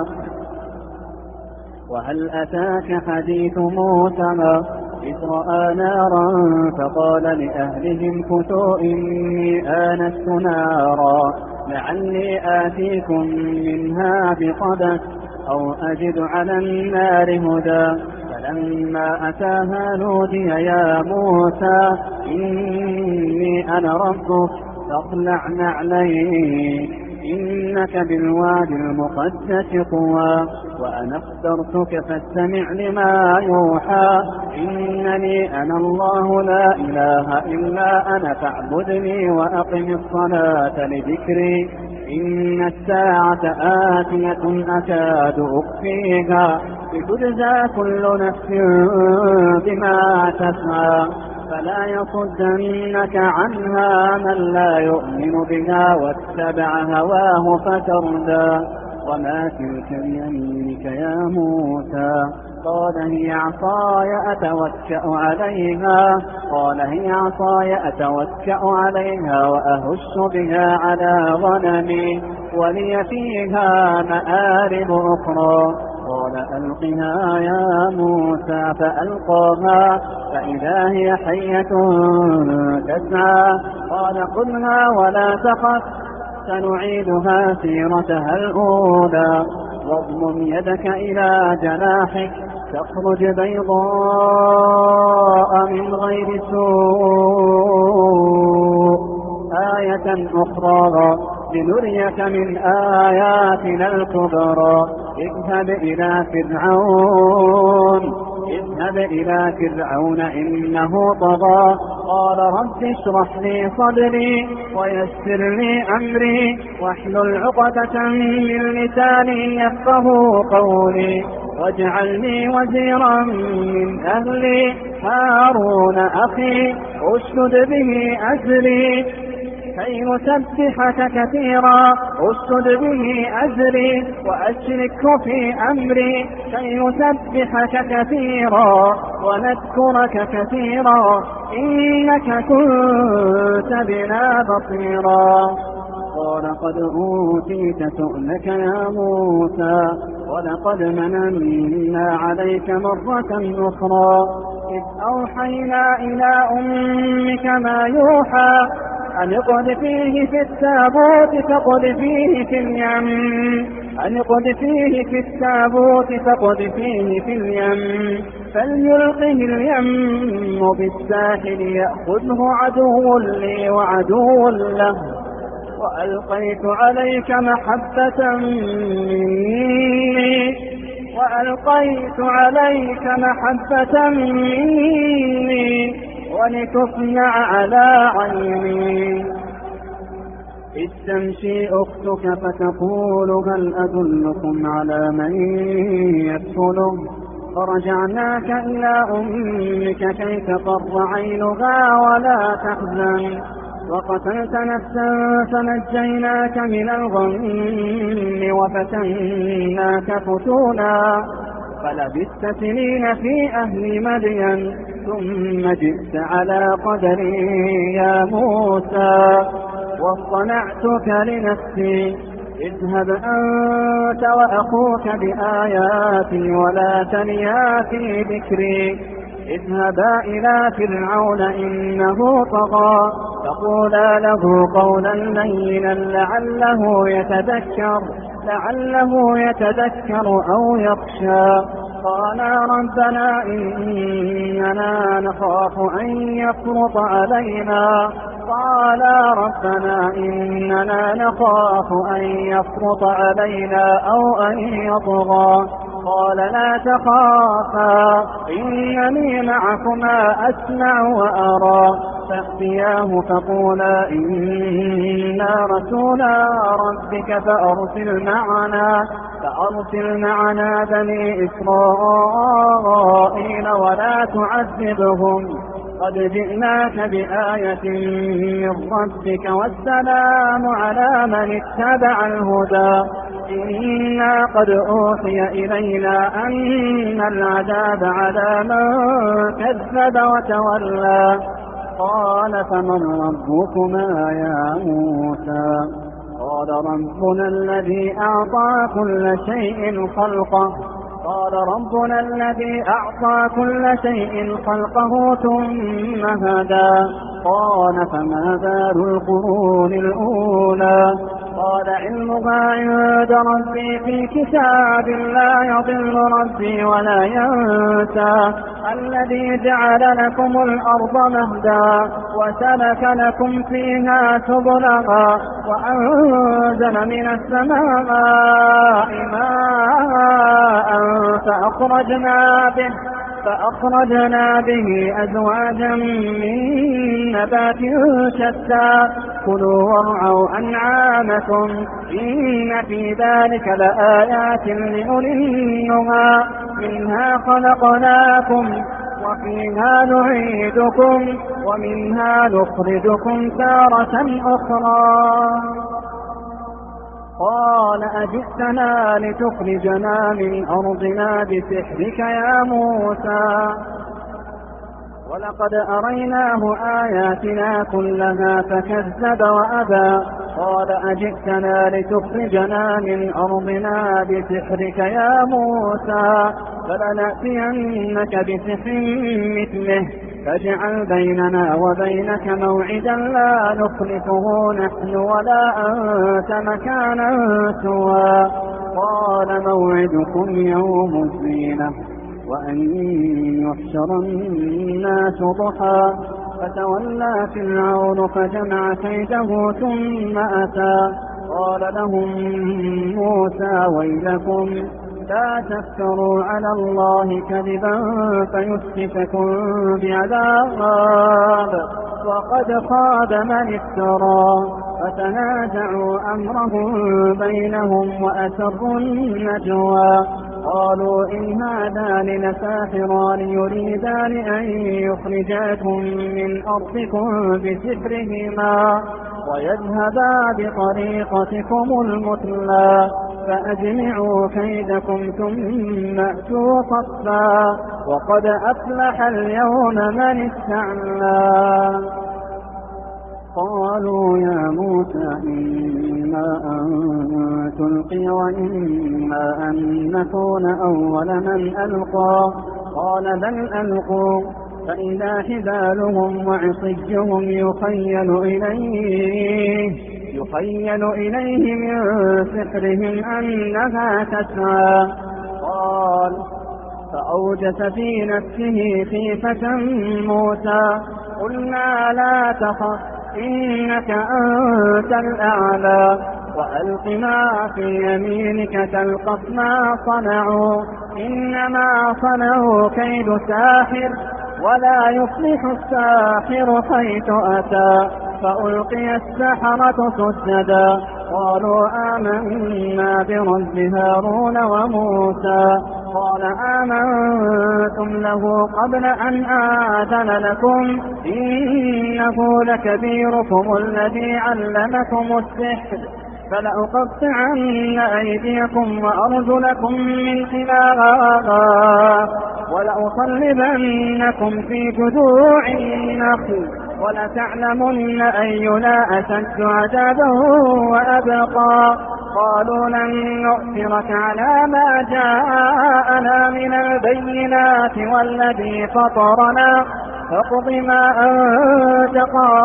وهل أتاك حديث موسى إذ رأى نارا فقال لأهلهم كثوا إني آنست نارا لعلي آتيكم منها بقبس أو أجد على النار هدى فلما أتاها نودي يا موسى إني أنا ربك فاخلع نعليك إنك بالوادي المقدس طوى وأنا اخترتك فاستمع لما يوحى إنني أنا الله لا إله إلا أنا فاعبدني وأقم الصلاة لذكري إن الساعة آتية أكاد أخفيها لتجزى كل نفس بما تسعى فلا يصدنك عنها من لا يؤمن بها واتبع هواه فتردى. وما تلك بيمينك يا موسى قال هي عصاي أتوكأ عليها قال هي عصاي أتوكأ عليها وأهش بها على غنمي ولي فيها مآرب أخرى قال ألقها يا موسى فألقاها فإذا هي حية تسعى قال خذها ولا تخف سنعيدها سيرتها الأولى واضمم يدك إلى جناحك تخرج بيضاء من غير سوء آية أخرى لنريك من آياتنا الكبرى اذهب إلى فرعون اذهب إلى فرعون إنه طغى قال رب اشرح لي صدري ويسر لي أمري واحلل عقدة من لساني يفقهوا قولي واجعلني وزيرا من أهلي هارون أخي أشدد به أزري كي نسبحك كثيرا أشدد به أزري وأشركه في أمري كي نسبحك كثيرا ونذكرك كثيرا إنك كنت بنا بصيرا قال قد أوتيت سؤلك يا موسى ولقد مننا عليك مرة أخرى إذ أوحينا إلى أمك ما يوحى أن اقذفيه في التابوت فاقذفيه في اليم أن اقذفيه في التابوت فاقذفيه في اليم فليلقه اليم بالساحل يأخذه عدو لي وعدو له وألقيت عليك محبة مني وألقيت عليك محبة مني ولتصنع على عيني إذ تمشي أختك فتقول هل أدلكم على من يكفله فرجعناك إلى أمك كي تقر عينها ولا تحزن وقتلت نفسا فنجيناك من الغم وفتناك فتونا فلبثت سنين في أهل مدين ثم جئت على قدري يا موسى واصطنعتك لنفسي اذهب أنت وأخوك بآياتي ولا تنيا في ذكري اذهبا إلى فرعون إنه طغى فقولا له قولا لينا لعله يتذكر لعله يتذكر أو يخشى قالا ربنا إننا نخاف أن يفرط علينا قالا ربنا إننا نخاف أن يفرط علينا أو أن يطغى قال لا تخافا إنني معكما أسمع وأرى فأتياه فقولا إنا رسولا ربك فأرسل معنا فأرسل معنا بني إسرائيل ولا تعذبهم قد جئناك بآية من ربك والسلام على من اتبع الهدى إنا قد أوحي إلينا أن العذاب على من كذب وتولى قال فمن ربكما يا موسى قال ربنا الذي أعطى كل شيء خلقه قال ربنا الذي أعطى كل شيء خلقه ثم هدى قال فما بال القرون الأولى قال علمها عند ربي في كتاب لا يضل ربي ولا ينسى الذي جعل لكم الأرض مهدا وسلك لكم فيها سبلها وأنزل من السماء ماء فأخرجنا به فأخرجنا به أزواجا من نبات شتى كلوا وارعوا أنعامكم إن في ذلك لآيات لأولي النهى منها خلقناكم وفيها نعيدكم ومنها نخرجكم تارة أخرى قال أجئتنا لتخرجنا من أرضنا بسحرك يا موسى ولقد أريناه آياتنا كلها فكذب وأبى قال أجئتنا لتخرجنا من أرضنا بسحرك يا موسى فلنأتينك بسحر مثله فاجعل بيننا وبينك موعدا لا نخلفه نحن ولا أنت مكانا سوى قال موعدكم يوم الزينة وأن يحشر الناس ضحى فتولى فرعون فجمع كيده ثم أتى قال لهم موسى ويلكم لا تفتروا على الله كذبا فيسحتكم بعذاب وقد خاب من افترى فتنازعوا أمرهم بينهم وأسروا النجوى قالوا إن هذان لساحران يريدان أن يخرجاكم من أرضكم بسحرهما ويذهبا بطريقتكم المثلى فأجمعوا كيدكم ثم أتوا صفا وقد أفلح اليوم من استعلى قالوا يا موسى إما أن تلقي وإما أن نكون أول من ألقى قال بل ألقوا فإذا حبالهم وعصيهم يخيل إليه يخيل إليه من سحرهم أنها تسعى. قال فأوجس في نفسه خيفة موسى قلنا لا تخف إنك أنت الأعلى وألق ما في يمينك تلقف ما صنعوا إنما صنعوا كيد ساحر ولا يفلح الساحر حيث أتى. فألقي السحرة سجدا قالوا آمنا برب هارون وموسى. قال آمنتم له قبل أن آذن لكم إنه لكبيركم الذي علمكم السحر فلأقطعن أيديكم وأرجلكم من خلاف ولأصلبنكم في جذوع النخل ولتعلمن أينا أشد عذابا وأبقى. قالوا لن نؤثرك على ما جاءنا من البينات والذي فطرنا فاقض ما أنت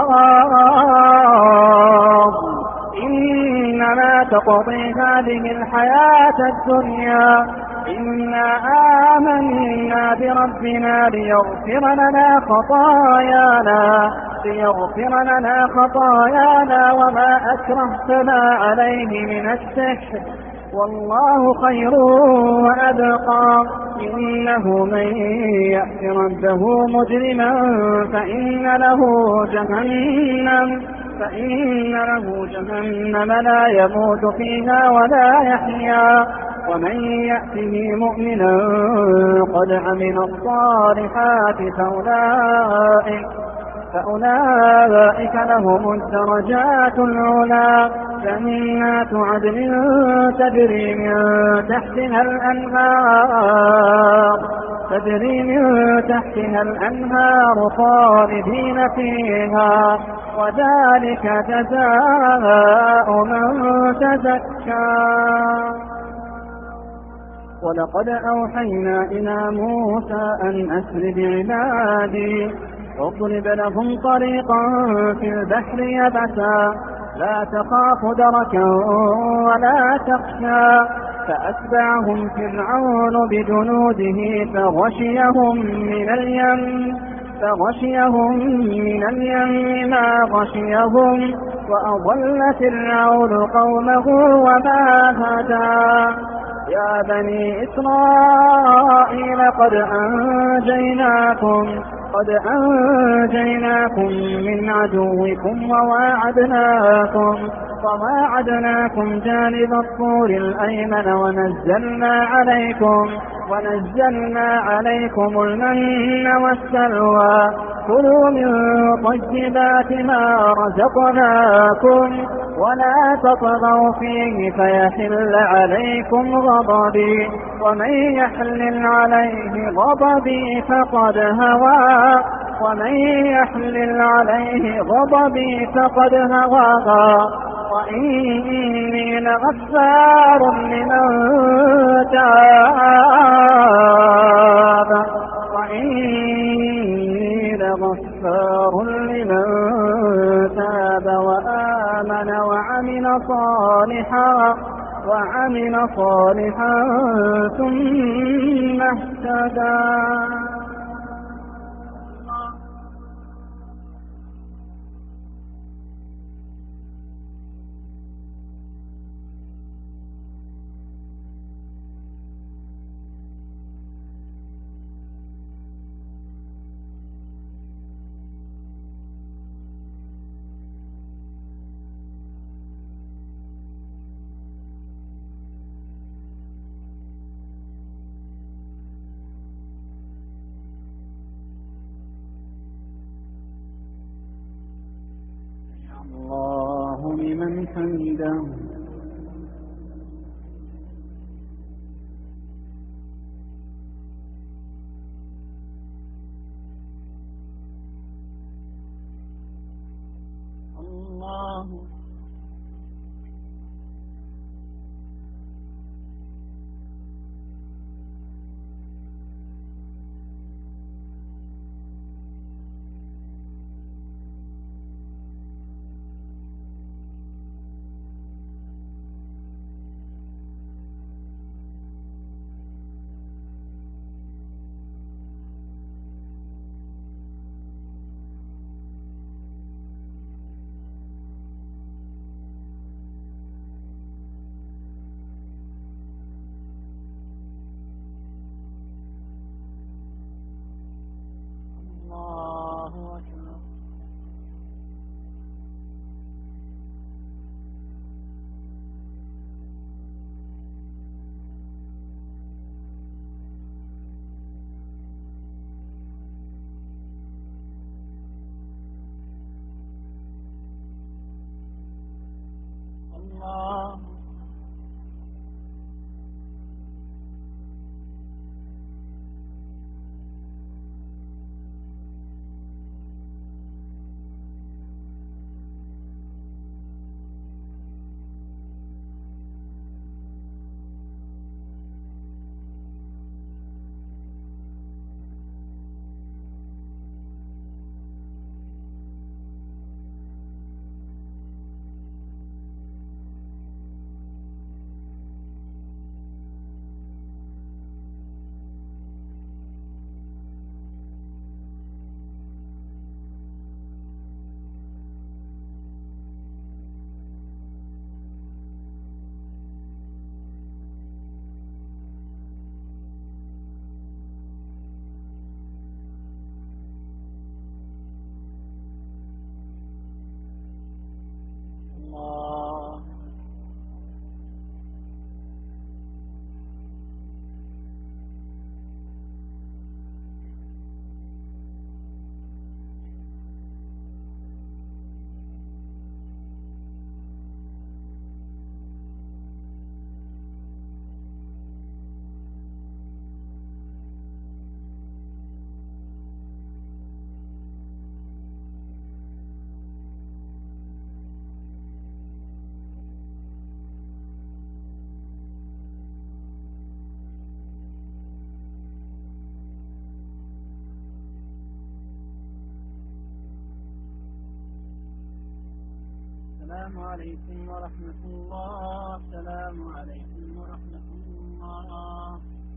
قاض إنما تقضي هذه الحياة الدنيا إنا آمنا بربنا ليغفر لنا خطايانا ليغفر لنا خطايانا وما أكرهتنا عليه من السحر والله خير وأبقى. إنه من يأت ربه مجرما فإن له جهنم فإن له جهنم لا يموت فيها ولا يحيا ومن يأته مؤمنا قد عمل الصالحات فأولئك فأولئك لهم الدرجات العلى جنات عدن تجري من تحتها الأنهار تجري من تحتها الأنهار خالدين فيها وذلك جزاء من تزكى. ولقد أوحينا إلى موسى أن أسر بعبادي واضرب لهم طريقا في البحر يبسا لا تخاف دركا ولا تخشى. فأتبعهم فرعون بجنوده فغشيهم من اليم فغشيهم من اليم ما غشيهم وأضل فرعون قومه وما هدى. يا بني إسرائيل قد أنجيناكم قد أنجيناكم من عدوكم وواعدناكم وواعدناكم جانب الطور الأيمن ونزلنا عليكم ونزلنا عليكم المن والسلوى كلوا من طيبات ما رزقناكم ولا تطغوا فيه فيحل عليكم غضبي ومن يحلل عليه غضبي فقد هوى ومن يحلل عليه غضبي فقد هوى وإني لغفار لمن تاب وإني لغفار لمن تاب وآمن وعمل صالحا وعمل صالحا ثم اهتدى. الله لمن حمده. الله السلام عليكم ورحمة الله. السلام عليكم ورحمة الله.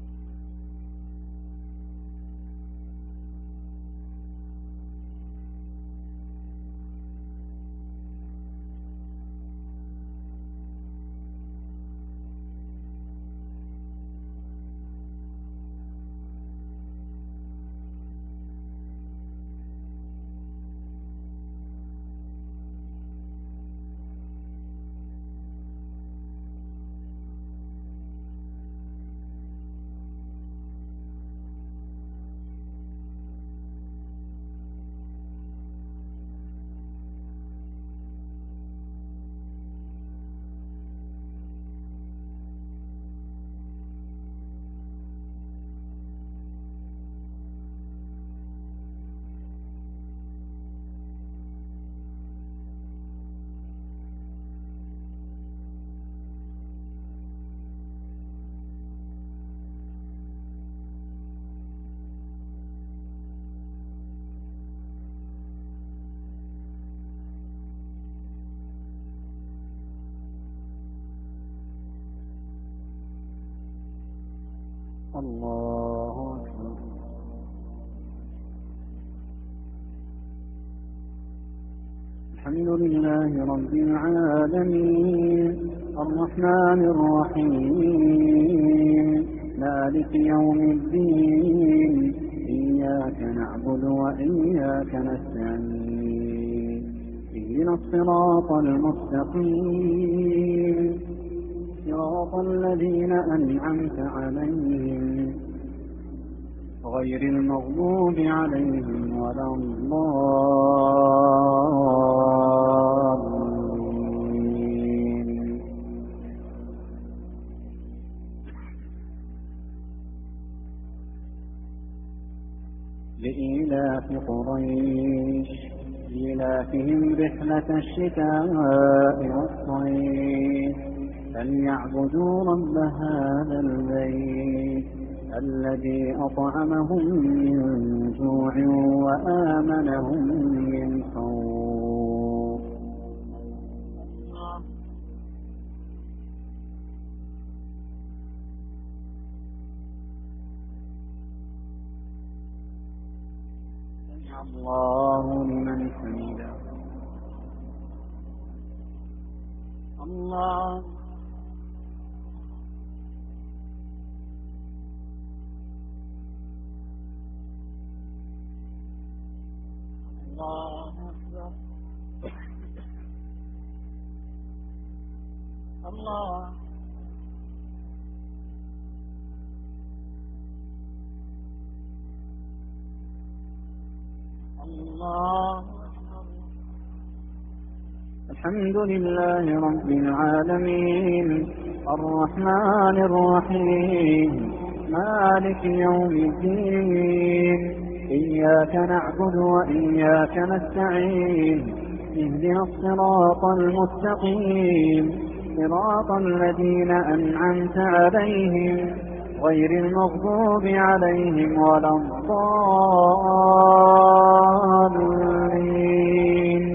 الله أكبر. الحمد لله رب العالمين الرحمن الرحيم مالك يوم الدين إياك نعبد وإياك نستعين اهدنا الصراط المستقيم صراط الذين أنعمت عليهم غير المغضوب عليهم ولا الضالين. لإيلاف قريش إيلافهم رحلة الشتاء والصيف فليعبدوا رب هذا البيت الذي أطعمهم من جوع وآمنهم من خوف. سمع الله لمن حمده. الله الله أكبر. الله الله أكبر. الحمد لله رب العالمين الرحمن الرحيم مالك يوم الدين إياك نعبد وإياك نستعين اهدنا الصراط المستقيم صراط الذين أنعمت عليهم غير المغضوب عليهم ولا الضالين.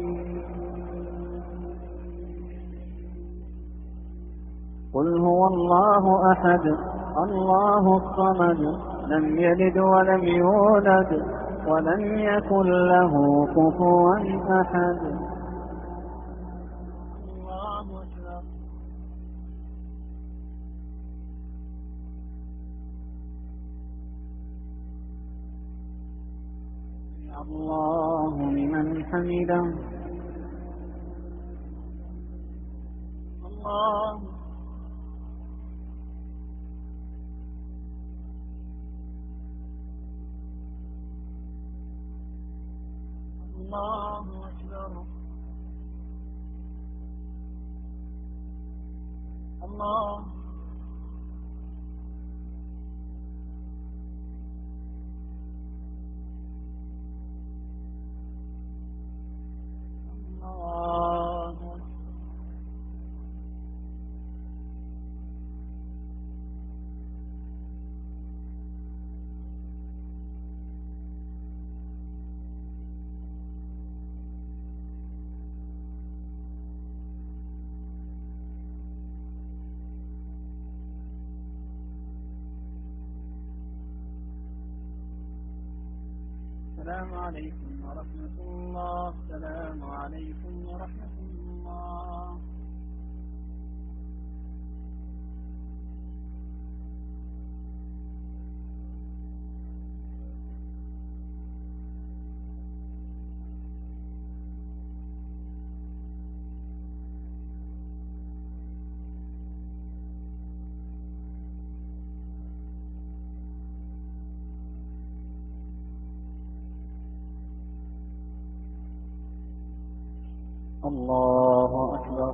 قل هو الله أحد الله الصمد لم يلد ولم يولد ولم يكن له كفوا أحد. الله أكبر. الله لمن حمده. الله الله أكبر. الله الله السلام عليكم ورحمة الله. السلام عليكم ورحمة الله. الله أكبر.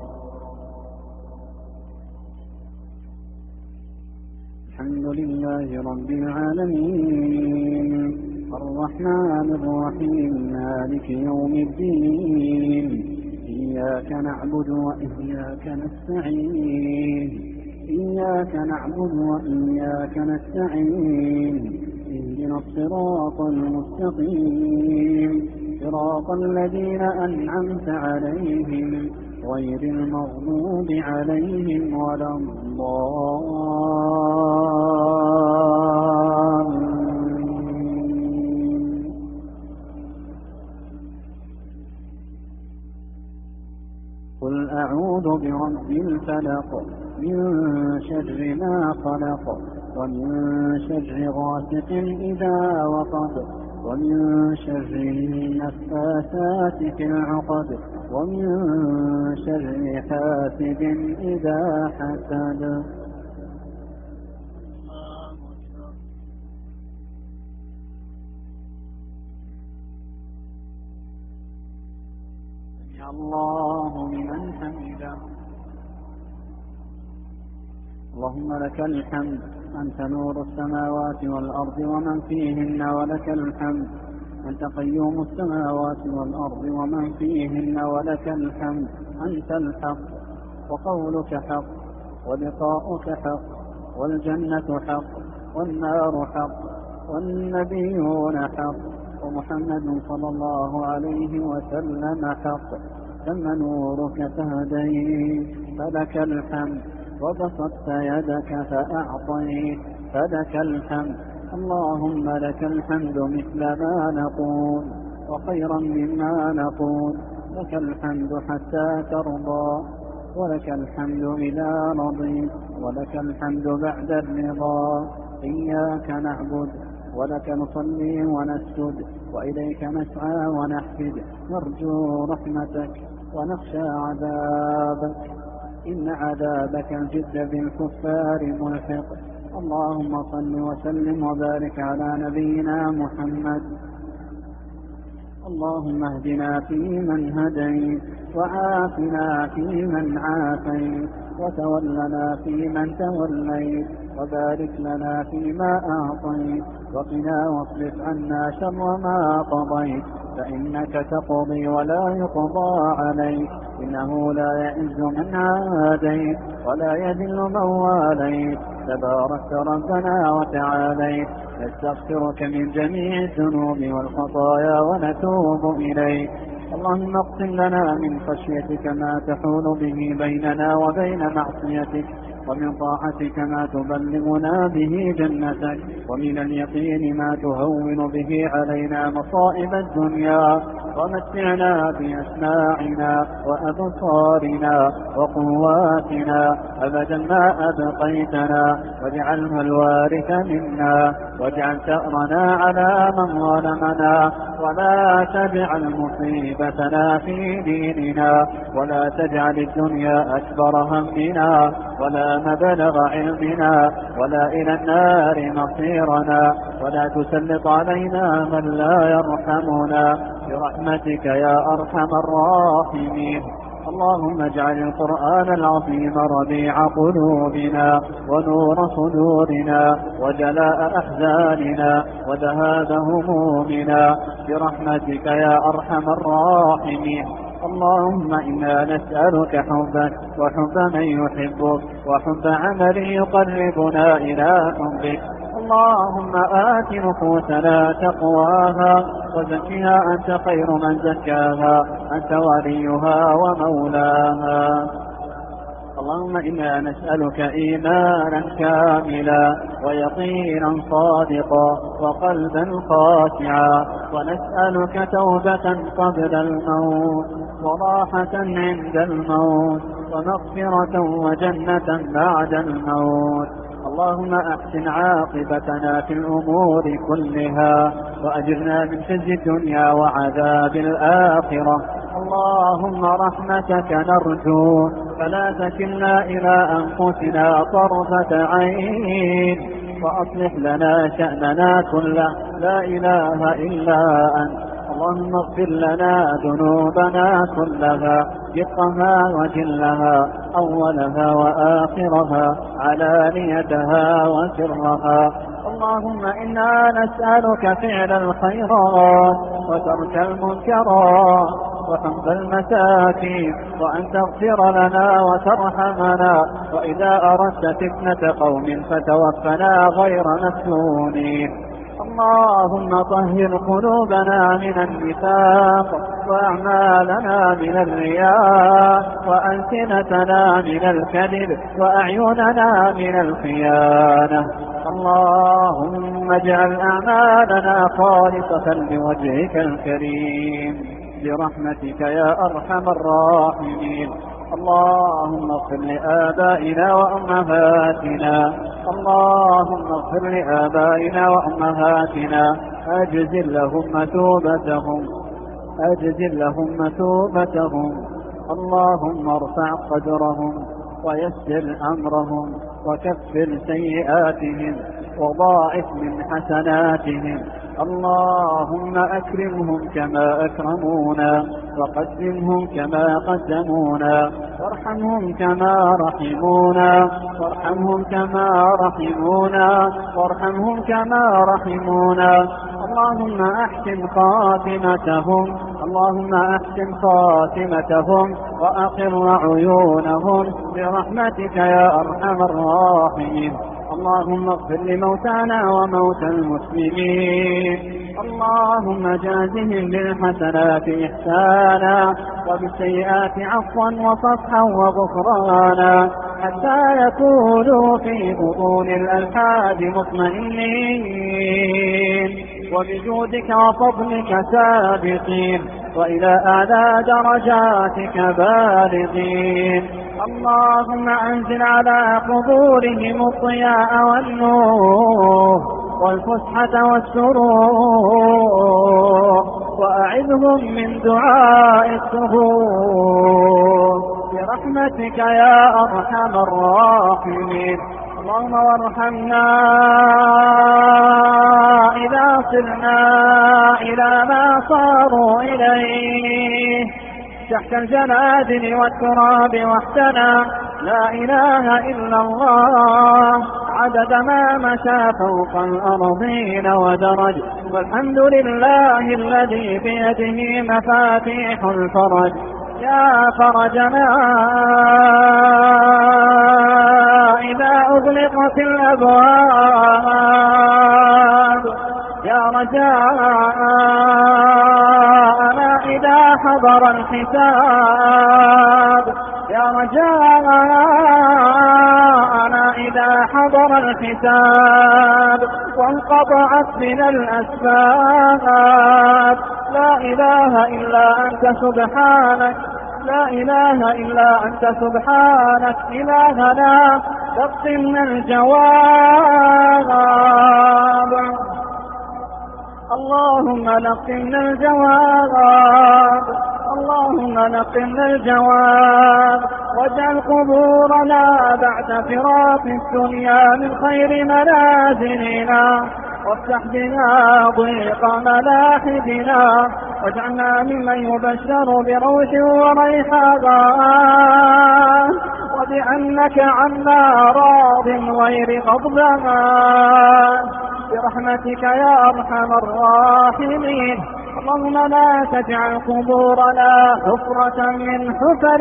الحمد لله رب العالمين الرحمن الرحيم مالك يوم الدين إياك نعبد وإياك نستعين إياك نعبد وإياك نستعين اهدنا الصراط المستقيم صراط الذين أنعمت عليهم غير المغضوب عليهم ولا الضالين. قل أعوذ برب الفلق من شر ما خلق ومن شر غاسق إذا وقب ومن شر النفاثات في العقد ومن شر حاسد إذا حسد. سمع الله لمن حمده. اللهم لك الحمد أنت نور السماوات والأرض ومن فيهن ولك الحمد أنت قيوم السماوات والأرض ومن فيهن ولك الحمد أنت الحق وقولك حق ولقاؤك حق والجنة حق والنار حق والنبيون حق ومحمد صلى الله عليه وسلم حق. تم نورك فهديت فلك الحمد وبسطت يدك فأعطيت فلك الحمد. اللهم لك الحمد مثل ما نقول وخيرا مما نقول. لك الحمد حتى ترضى ولك الحمد إذا رضيت ولك الحمد بعد الرضا. إياك نعبد ولك نصلي ونسجد وإليك نسعى ونحفد نرجو رحمتك ونخشى عذابك إن عذابك الجد بالكفار ملحق. اللهم صل وسلم وبارك على نبينا محمد. اللهم اهدنا فيمن هديت وعافنا فيمن عافيت وتولنا فيمن توليت وبارك لنا فيما أعطيت وقنا واصرف عنا شر ما قضيت فإنك تقضي ولا يقضى عليك إنه لا يعز من عاديت ولا يذل من واليت تباركت ربنا وتعاليت. نستغفرك من جميع الذنوب والخطايا ونتوب إليك. اللهم اقسم لنا من خشيتك ما تحول به بيننا وبين معصيتك ومن طاعتك ما تبلغنا به جنتك ومن اليقين ما تهون به علينا مصائب الدنيا ومتعنا بأسماعنا وأبصارنا وقواتنا أبدا ما أبقيتنا واجعله الوارث منا واجعل ثأرنا على من ظلمنا ولا تجعل مصيبتنا في ديننا ولا تجعل الدنيا أكبر همنا ولا مبلغ علمنا ولا إلى النار مصيرنا ولا تسلط علينا من لا يرحمنا برحمتك يا أرحم الراحمين. اللهم اجعل القرآن العظيم ربيع قلوبنا ونور صدورنا وجلاء أحزاننا وذهاب همومنا برحمتك يا أرحم الراحمين. اللهم إنا نسألك حبك وحب من يحبك وحب عمل يقربنا إلى حبك. اللهم آت نفوسنا تقواها وزكها أنت خير من زكاها أنت وليها ومولاها. اللهم إنا نسألك إيمانا كاملا ويقينا صادقا وقلبا خاشعا، ونسألك توبة قبل الموت وراحة عند الموت ومغفرة وجنة بعد الموت. اللهم أحسن عاقبتنا في الأمور كلها وأجرنا من خزي الدنيا وعذاب الآخرة. اللهم رحمتك نرجو فلا تكلنا إلى أنفسنا طرفة عين، وأصلح لنا شأننا كله لا إله إلا أنت. اللهم اغفر لنا ذنوبنا كلها دقها وجلها أولها وآخرها علانيتها وسرها. اللهم إنا نسألك فعل الخيرات وترك المنكرات وحب المساكين، وأن تغفر لنا وترحمنا، وإذا أردت فتنة قوم فتوفنا غير مفتونين. اللهم طهر قلوبنا من النفاق وأعمالنا من الرياء وألسنتنا من الكذب وأعيننا من الخيانة. اللهم اجعل أعمالنا خالصة لوجهك الكريم برحمتك يا أرحم الراحمين. اللهم اغفر لآبائنا وأمهاتنا اللهم اغفر لآبائنا وأمهاتنا أجزل لهم مثوبتهم أجزل لهم مثوبتهم. اللهم ارفع قدرهم ويسر أمرهم وكفر سيئاتهم وضاعف من حسناتهم. اللهم أكرمهم كما أكرمونا وقدمهم كما قدمونا وارحمهم كما رحمونا وارحمهم كما رحمونا وارحمهم كما رحمونا. اللهم أحسن خاتمتهم اللهم أحسن خاتمتهم وأقر عيونهم برحمتك يا أرحم الراحمين. اللهم اغفر لموتانا وموتى المسلمين. اللهم جازهم بالحسنات إحسانا وبالسيئات عفوا وصفحا وغفرانا حتى يكونوا في بطون الألحاد مطمئنين وبجودك وفضلك سابقين وإلى أعلى درجاتك بالغين. اللهم أنزل على قبورهم الضياء والنور والفسحة والسرور وأعذهم من دعاء السهور برحمتك يا أرحم الراحمين. اللهم وارحمنا إذا صرنا إلى ما صاروا إليه تحت الجنادل والتراب وحدنا لا إله إلا الله عدد ما مشى فوق الأرضين ودرج. والحمد لله الذي بيده مفاتيح الفرج. يا فرجنا إذا أغلقت الأبواب يا رجاءنا إذا حضر الحساب يا رجاءنا إذا حضر الحساب وانقطعت من الأسباب. لا إله إلا أنت سبحانك لا إله إلا أنت سبحانك إلهنا تقسمنا الجواب. اللهم نقمنا الجواب اللهم نقمنا الجواب واجعل قبورنا بعد فراق الدنيا من خير منازلنا وافتح بنا ضيق ملاحدنا واجعلنا ممن يبشر بروح وريحان وبأنك عنا راض غير غضبان برحمتك يا أرحم الراحمين. اللهم لا تجعل قبورنا حفرة من حفر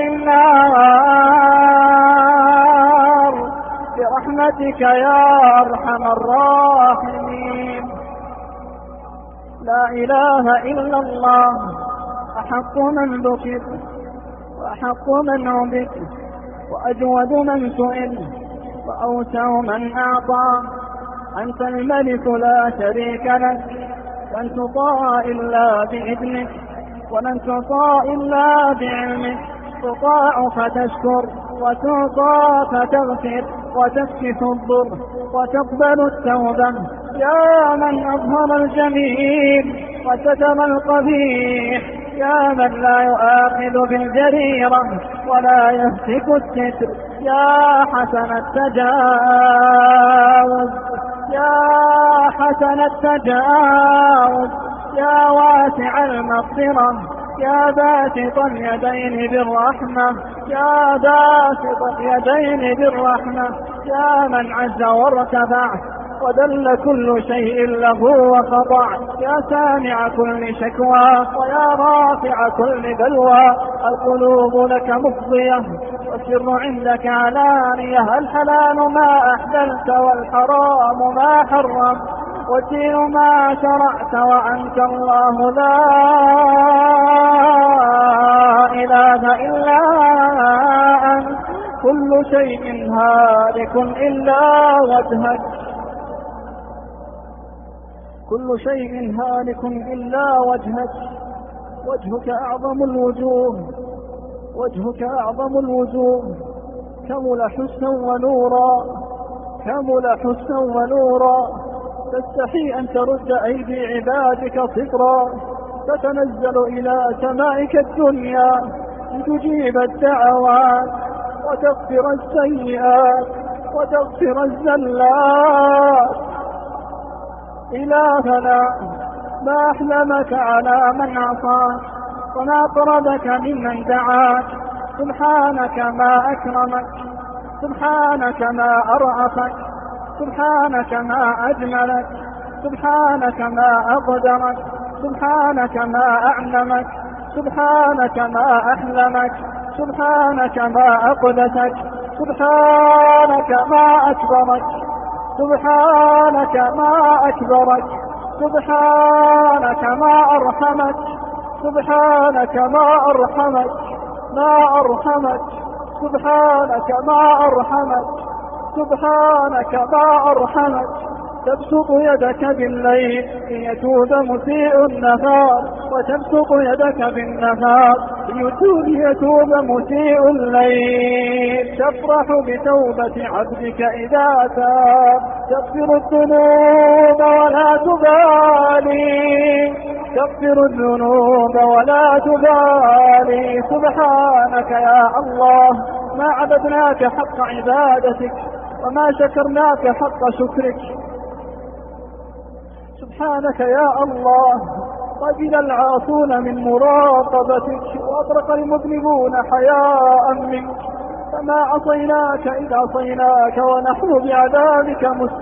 النار برحمتك يا أرحم الراحمين. لا إله إلا الله أحق من ذكر وأحق من عبد وأجود من سئل وأوسع من أعطى. أنت الملك لا شريك لك، لن تطاع إلا بإذنك ولن تطاع إلا بعلمك. تطاع فتشكر وتعطى فتغفر وتكشف الضر وتقبل التوبة. يا من أظهر الجميل وستر القبيح، يا من لا يؤاخذ بالجريرة ولا يهتك الستر. يا حسن التجاوز يا حسن التجاوز يا واسع المغفرة، يا باسط اليدين بالرحمة يا باسط اليدين بالرحمة. يا من عز وارتفع وذل كل شيء له وخضع، يا سامع كل شكوى ويا رافع كل بلوى. القلوب لك مفضية والسر عندك علانية، الحلال ما أحللت والحرام ما حرم، والدين ما شرعت وأنت الله لا إله إلا أنت. كل شيء هالك إلا وجهك كل شيء هالك إلا وجهك. وجهك أعظم الوجوه وجهك أعظم الوجوه. كمل حسنا ونورا كمل حسنا ونورا. تستحي أن ترد أيدي عبادك صفرا، تتنزل إلى سمائك الدنيا لتجيب الدعوات وتغفر السيئات وتغفر الزلات. إلهنا ما أحلمك على من عصاك وما قربك ممن دعاك. سبحانك ما أكرمك، سبحانك ما أرأفك، سبحانك ما أجملك، سبحانك ما أقدرك، سبحانك ما أعلمك، سبحانك ما أحلمك، سبحانك ما أقدسك، سبحانك ما أكبرك، سبحانك ما أكبرك، سبحانك ما أرحمك، سبحانك ما أرحمك ما أرحمك، سبحانك ما أرحمك، سبحانك ما أرحمك. تبسط يدك بالليل ليتوب مسيء النهار، وتبسط يدك بالنهار ليتوب مسيء الليل. تفرح بتوبة عبدك إذا تاب، تغفر الذنوب ولا تبالي، تغفر الذنوب ولا تبالي. سبحانك يا الله ما عبدناك حق عبادتك وما شكرناك حق شكرك. سبحانك يا الله قبل العاصون من مراقبتك وأطرق المذنبون حياء منك، فما عصيناك إذ عصيناك ونحن بعذابك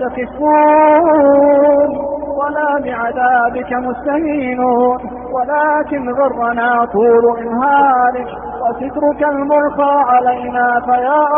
مستخفون ولا بعذابك مستهينون، ولكن غرنا طول إمهالك وسترك الملقى علينا. فيا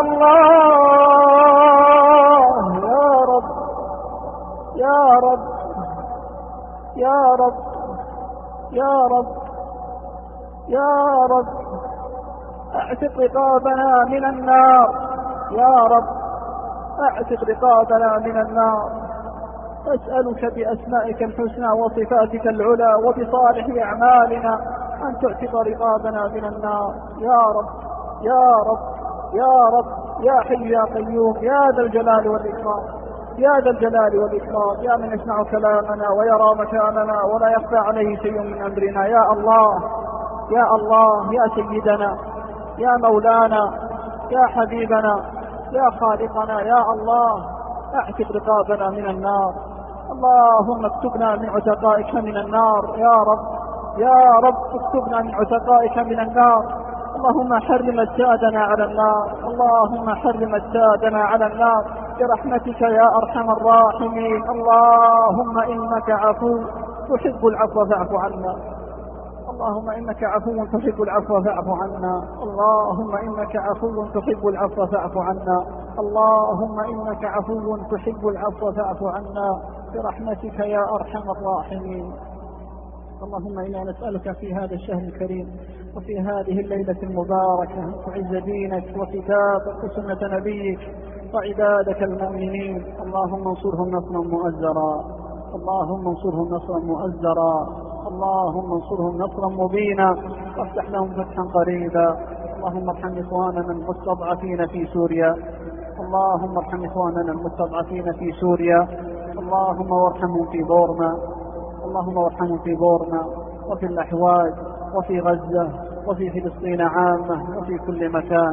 الله يا رب يا رب يا رب يا رب يا رب اعتق رقابنا من النار. يا رب اعتق رقابنا من النار. أسألك بأسمائك الحسنى وصفاتك العلى وبصالح أعمالنا أن تعتق رقابنا من النار. يا رب يا رب يا رب يا حي يا قيوم يا ذا الجلال والإكرام يا ذا الجلال والإكرام. يا من يسمع كلامنا ويرى مكاننا ولا يخفى عليه شيء من أمرنا. يا الله يا الله يا سيدنا يا مولانا يا حبيبنا يا خالقنا. يا الله اعتق رقابنا من النار. اللهم اكتبنا من عتقائك من النار. يا رب يا رب اكتبنا من عتقائك من النار. اللهم حرم اجسادنا على النار. اللهم حرم اجسادنا على النار برحمتك يا أرحم الراحمين. اللهم إنك عفو تحب العفو فاعف عنا. اللهم إنك عفو تحب العفو فاعف عنا. اللهم إنك عفو تحب العفو فاعف عنا. اللهم إنك عفو تحب العفو فاعف عنا برحمتك يا أرحم الراحمين. اللهم إنا نسألك في هذا الشهر الكريم وفي هذه الليلة المباركة تعز دينك وكتابك وسنة نبيك وعبادك المؤمنين. اللهم انصرهم نصرا مؤزرا، اللهم انصرهم نصرا مؤزرا، اللهم انصرهم نصرا مبينا، وافتح لهم فتحا قريبا. اللهم ارحم إخواننا المستضعفين في سوريا، اللهم ارحم إخواننا المستضعفين في سوريا، اللهم وارحمهم في بورما، اللهم وارحمهم في بورما وفي الأحواز وفي غزة وفي فلسطين عامة وفي كل مكان.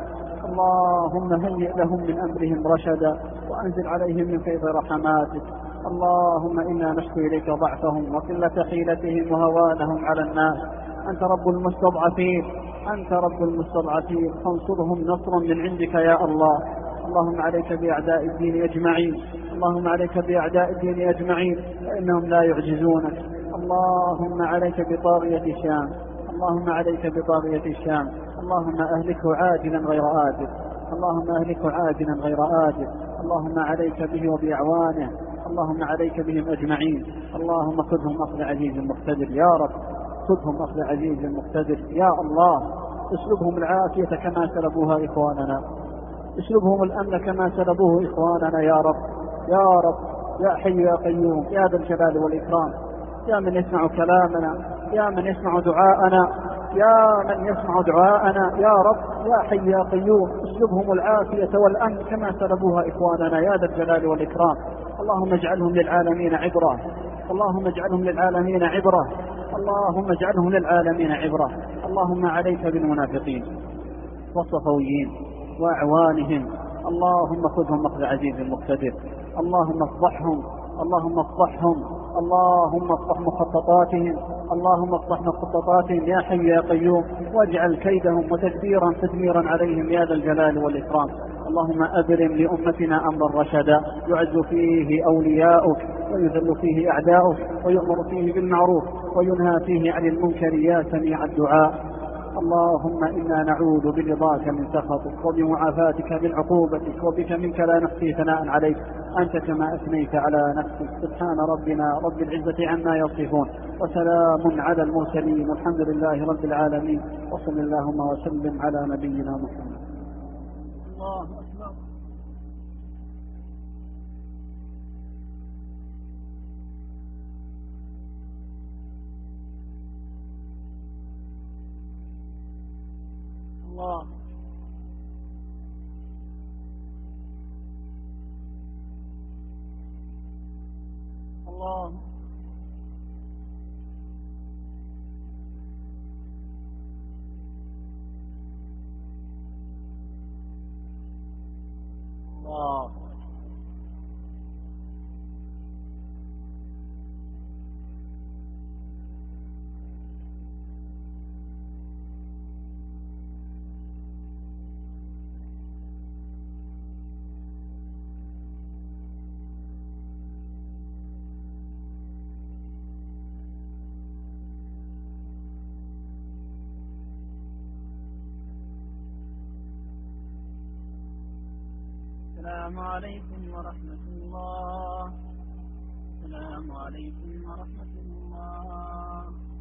اللهم هيئ لهم من أمرهم رشدا وأنزل عليهم من فيض رحماتك. اللهم إنا نشكو إليك ضعفهم وقلة حيلتهم وهوانهم على الناس. أنت رب المستضعفين، أنت رب المستضعفين، فانصرهم نصرا من عندك يا الله. اللهم عليك بأعداء الدين أجمعين، اللهم عليك بأعداء الدين أجمعين فإنهم لا يعجزونك. اللهم عليك بطاغية الشام، اللهم عليك بطاغية الشام، اللهم أهلكه عاجلا غير آجل، اللهم أهلكه عاجلا غير آجل، اللهم عليك به وبأعوانه، اللهم عليك بهم أجمعين. اللهم خذهم أخذ عزيز مقتدر يا رب، خذهم أخذ عزيز مقتدر يا الله. اسلبهم العافية كما سلبوها إخواننا، اسلبهم الأمن كما سلبوه إخواننا يا رب، يا رب يا حي يا قيوم يا ذا الجلال والإكرام، يا من يسمع كلامنا، يا من يسمع دعاءنا، يا من يسمع دعاءنا يا رب يا حي يا قيوم. اسلبهم العافية والأمن كما سلبوها إخواننا يا ذا الجلال والإكرام. اللهم اجعلهم للعالمين عبرة، اللهم اجعلهم للعالمين عبرة، اللهم اجعلهم للعالمين عبرة. اللهم عليك بالمنافقين والصفويين وأعوانهم، اللهم خذهم أخذ عزيز مقتدر، اللهم افضحهم، اللهم افضحهم، اللهم افضح مخططاتهم، اللهم افضح مخططاتهم يا حي يا قيوم، واجعل كيدهم وتدبيرا تدميرا عليهم يا ذا الجلال والإكرام. اللهم أبرم لأمتنا أمرا رشدا يعز فيه أولياؤك ويذل فيه أعداؤك ويؤمر فيه بالمعروف وينهى فيه عن المنكر يا سميع الدعاء. اللهم إنا نعوذ برضاك من سخطك وبمعافاتك من عقوبتك، وبك منك لا نحصي ثناء عليك أنت كما أثنيت على نفسك. سبحان ربنا رب العزة عما يصفون، وسلام على المرسلين، والحمد لله رب العالمين، وصل اللهم وسلم على نبينا محمد. الله أكبر. الله الله الله. السلام عليكم ورحمة الله، السلام عليكم ورحمة الله.